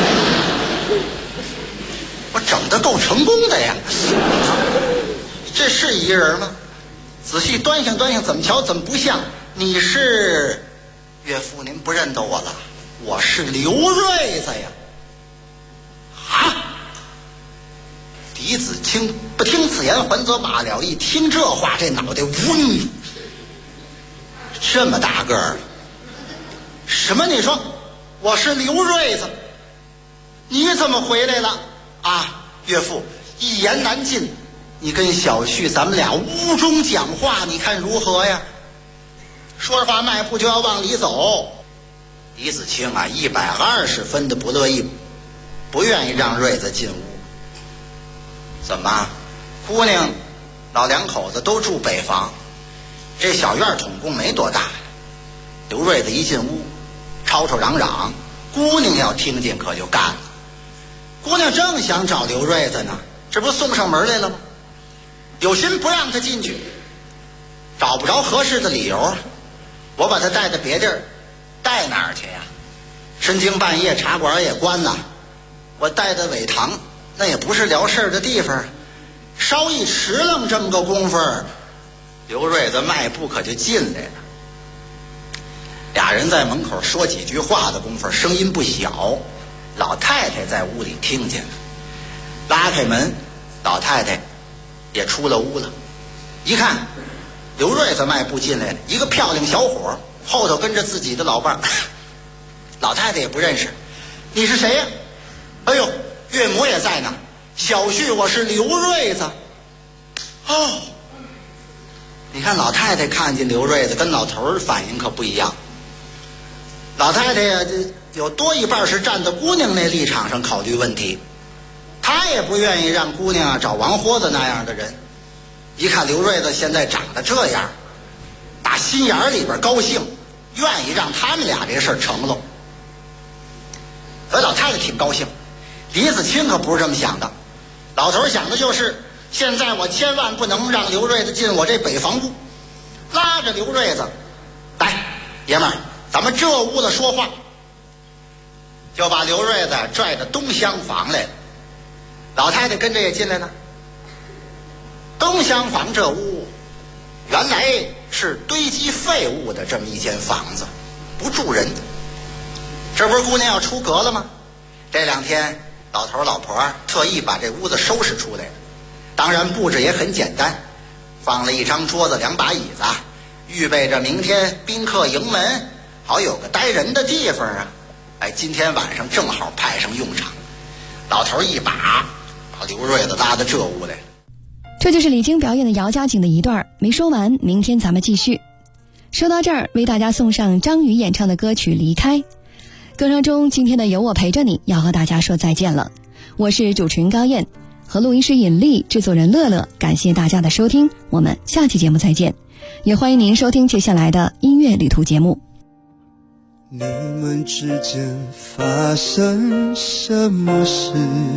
我整得够成功的呀！这是一个人吗？仔细端详端详，怎么瞧怎么不像。你是岳父，您不认得我了？我是刘瑞子呀！啊！李子清不听此言，还则罢了。一听这话，这脑袋嗡！这么大个儿，什么？你说我是刘瑞子，你怎么回来了？啊，岳父，一言难尽。你跟小婿咱们俩屋中讲话，你看如何呀？说着话，迈步就要往里走。李子清啊，120分的不乐意，不愿意让瑞子进屋。怎么？姑娘老两口子都住北房，这小院总共没多大。刘瑞子一进屋，吵吵嚷嚷，姑娘要听见可就干了。姑娘正想找刘瑞子呢，这不送上门来了吗？有心不让他进去，找不着合适的理由，我把他带到别地儿，带哪儿去呀？深更半夜茶馆也关了，我带到尾堂，那也不是聊事儿的地方。稍一迟愣这么个功夫，刘瑞子迈步可就进来了。俩人在门口说几句话的功夫，声音不小，老太太在屋里听见了，拉开门，老太太也出了屋了。一看刘瑞子迈步进来了，一个漂亮小伙，后头跟着自己的老伴儿。老太太也不认识，你是谁呀？哎呦，岳母也在呢。小婿，我是刘瑞子。哦，你看老太太看见刘瑞子跟老头儿反应可不一样。老太太呀，有多一半是站在姑娘那立场上考虑问题，她也不愿意让姑娘找王豁子那样的人。一看刘瑞子现在长得这样，打心眼里边高兴，愿意让他们俩这事儿成了。所以老太太挺高兴。李子清可不是这么想的，老头想的就是现在我千万不能让刘瑞子进我这北房屋。拉着刘瑞子，来，爷们儿，咱们这屋子说话。就把刘瑞子拽到东厢房来了。老太太跟着也进来了。东厢房这屋原来是堆积废物的这么一间房子，不住人。这不是姑娘要出阁了吗？这2天老头老婆特意把这屋子收拾出来了，当然布置也很简单，放了一张桌子2把椅子，预备着明天宾客迎门，好有个待人的地方啊。哎，今天晚上正好派上用场。老头一把刘瑞子拉到这屋来。 这就是李菁表演的姚家井的一段，没说完，明天咱们继续。说到这儿，为大家送上张宇演唱的歌曲《离开》。歌声中，今天的有我陪着你要和大家说再见了。我是主持人高燕，和录音师尹丽，制作人乐乐，感谢大家的收听，我们下期节目再见。也欢迎您收听接下来的音乐旅途节目。 你们之间发生什么事？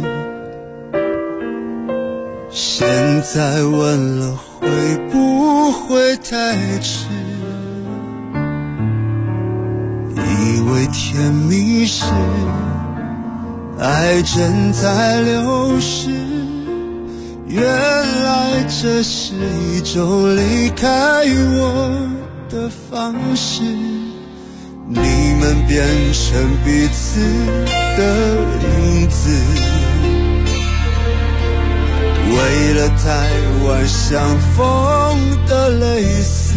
现在问了会不会太迟？以为甜蜜时爱正在流逝，原来这是一种离开我的方式。你们变成彼此的影子，为了太晚相逢的类似，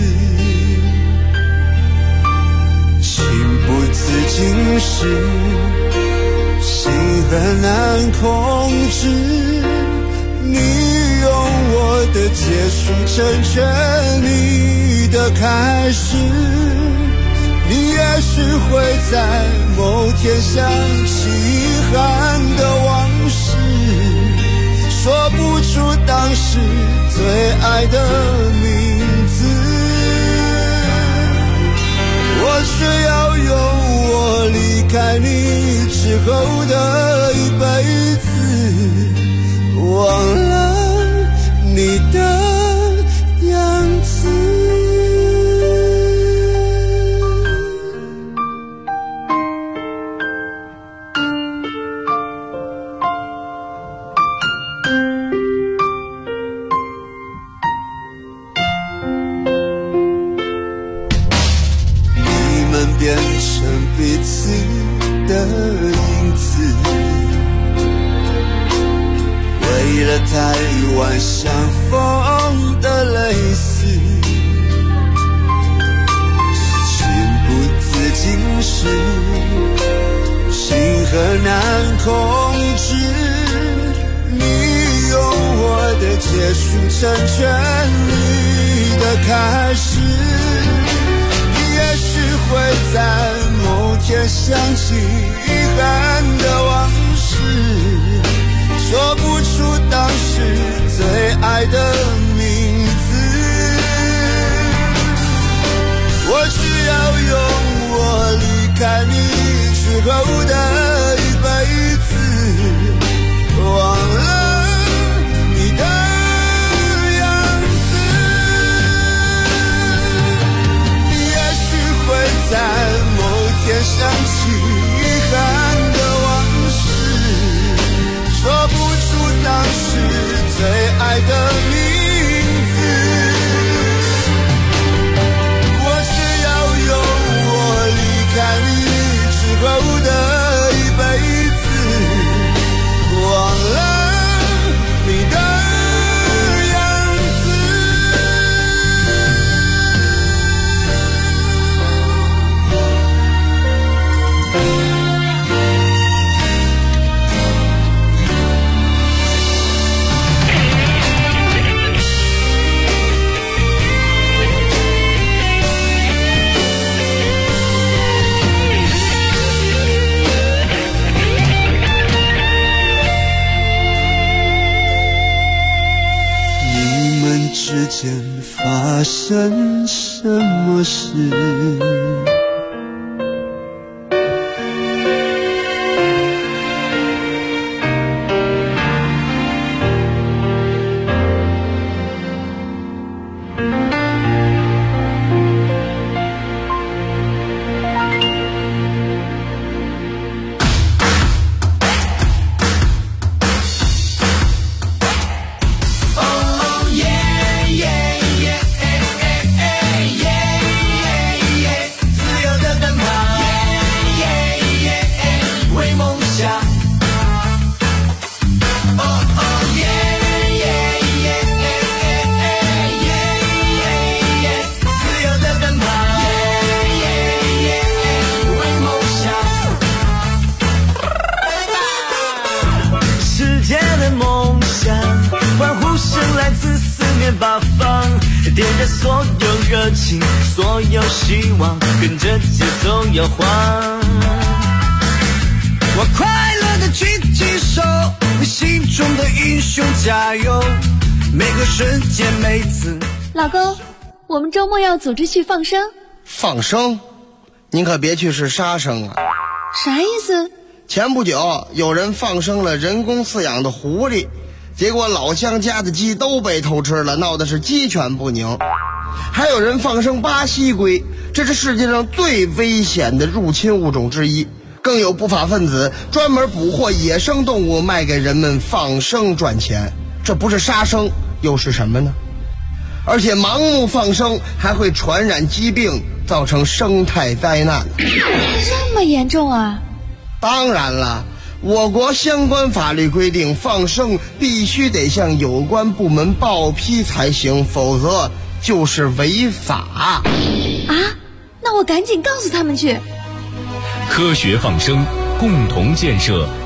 情不自禁时心很难控制，你用我的结束成全你的开始，你也许会在某天想起遗憾的往事，说不出当时最爱的名字，我却要用我离开你之后的一辈子忘了你的样子。你们变成彼此的影子，为了台湾相逢的类似，情不自禁时，心很难控制。你用我的结束成全你的开始，也许会在某天想起遗憾的往事，说不出当时最爱的名字。我需要用我离开你之后的一辈子，忘了你的样子。也许会在某天想起遗憾的往事，说不出当时最爱的名字。我只要用我离开你之后的一辈子，忘了你的样子。之间发生什么事？ 点燃所有热情，所有希望，跟着节奏摇晃。我快乐的举起手，为心中的英雄加油，每个瞬间每次。 老公，我们周末要组织去放生。 放生？您可别去是杀生啊！ 啥意思？ 前不久有人放生了人工饲养的狐狸，结果老乡家的鸡都被偷吃了，闹的是鸡犬不宁。还有人放生巴西龟，这是世界上最危险的入侵物种之一。更有不法分子专门捕获野生动物卖给人们放生赚钱，这不是杀生又是什么呢？而且盲目放生还会传染疾病，造成生态灾难。 这么严重啊？ 当然了，我国相关法律规定，放生必须得向有关部门报批才行，否则就是违法。 啊？那我赶紧告诉他们去。 科学放生，共同建设